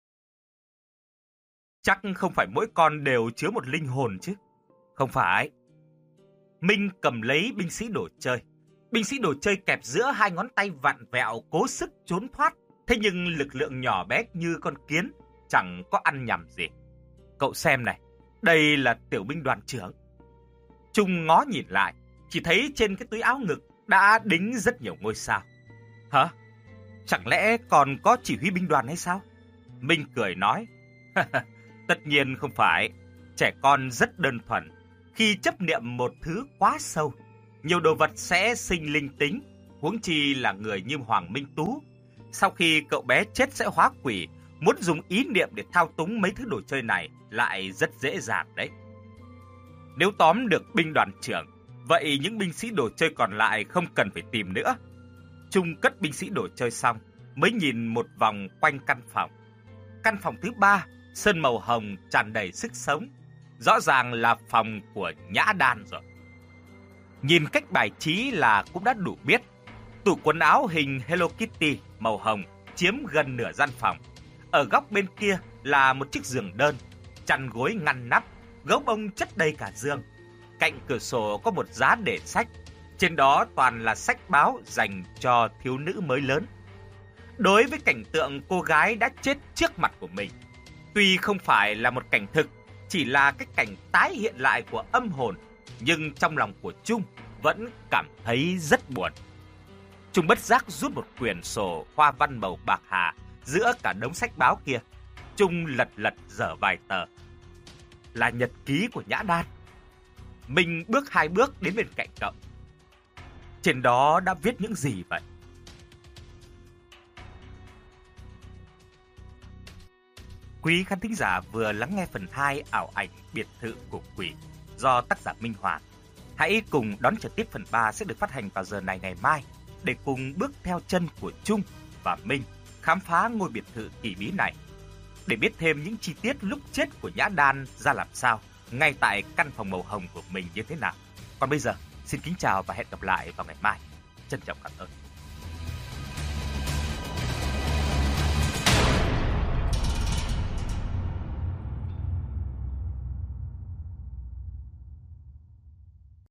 Speaker 2: Chắc không phải mỗi con đều chứa một linh hồn chứ? Không phải. Minh cầm lấy binh sĩ đồ chơi. Binh sĩ đồ chơi kẹp giữa 2 ngón tay vặn vẹo cố sức trốn thoát. Thế nhưng lực lượng nhỏ bé như con kiến, chẳng có ăn nhầm gì. Cậu xem này, đây là tiểu binh đoàn trưởng. Trung ngó nhìn lại, chỉ thấy trên cái túi áo ngực đã đính rất nhiều ngôi sao. Hả? Chẳng lẽ còn có chỉ huy binh đoàn hay sao? Minh cười nói, tất nhiên không phải. Trẻ con rất đơn thuần. Khi chấp niệm một thứ quá sâu, nhiều đồ vật sẽ sinh linh tính, huống chi là người như Hoàng Minh Tú. Sau khi cậu bé chết sẽ hóa quỷ, muốn dùng ý niệm để thao túng mấy thứ đồ chơi này lại rất dễ dàng đấy. Nếu tóm được binh đoàn trưởng, vậy những binh sĩ đồ chơi còn lại không cần phải tìm nữa. Trung cất binh sĩ đồ chơi xong, mới nhìn một vòng quanh căn phòng. Căn phòng thứ 3, sơn màu hồng tràn đầy sức sống. Rõ ràng là phòng của Nhã Đan rồi. Nhìn cách bài trí là cũng đã đủ biết. Tủ quần áo hình Hello Kitty màu hồng chiếm gần nửa gian phòng. Ở góc bên kia là một chiếc giường đơn, chăn gối ngăn nắp, gấu bông chất đầy cả giường. Cạnh cửa sổ có một giá để sách, trên đó toàn là sách báo dành cho thiếu nữ mới lớn. Đối với cảnh tượng cô gái đã chết trước mặt của mình, tuy không phải là một cảnh thực, chỉ là cái cảnh tái hiện lại của âm hồn, nhưng trong lòng của Trung vẫn cảm thấy rất buồn. Trung bất giác rút một quyển sổ hoa văn màu bạc hà giữa cả đống sách báo kia. Trung lật dở vài tờ. Là nhật ký của Nhã Đan. Mình bước 2 bước đến bên cạnh cậu. Trên đó đã viết những gì vậy? Quý khán thính giả vừa lắng nghe phần 2 ảo ảnh biệt thự của quỷ do tác giả Minh Hoàng. Hãy cùng đón chờ tiếp phần 3 sẽ được phát hành vào giờ này ngày mai để cùng bước theo chân của Trung và Minh khám phá ngôi biệt thự kỳ bí này. Để biết thêm những chi tiết lúc chết của Nhã Đan ra làm sao ngay tại căn phòng màu hồng của mình như thế nào. Còn bây giờ, xin kính chào và hẹn gặp lại vào ngày mai. Trân trọng cảm ơn.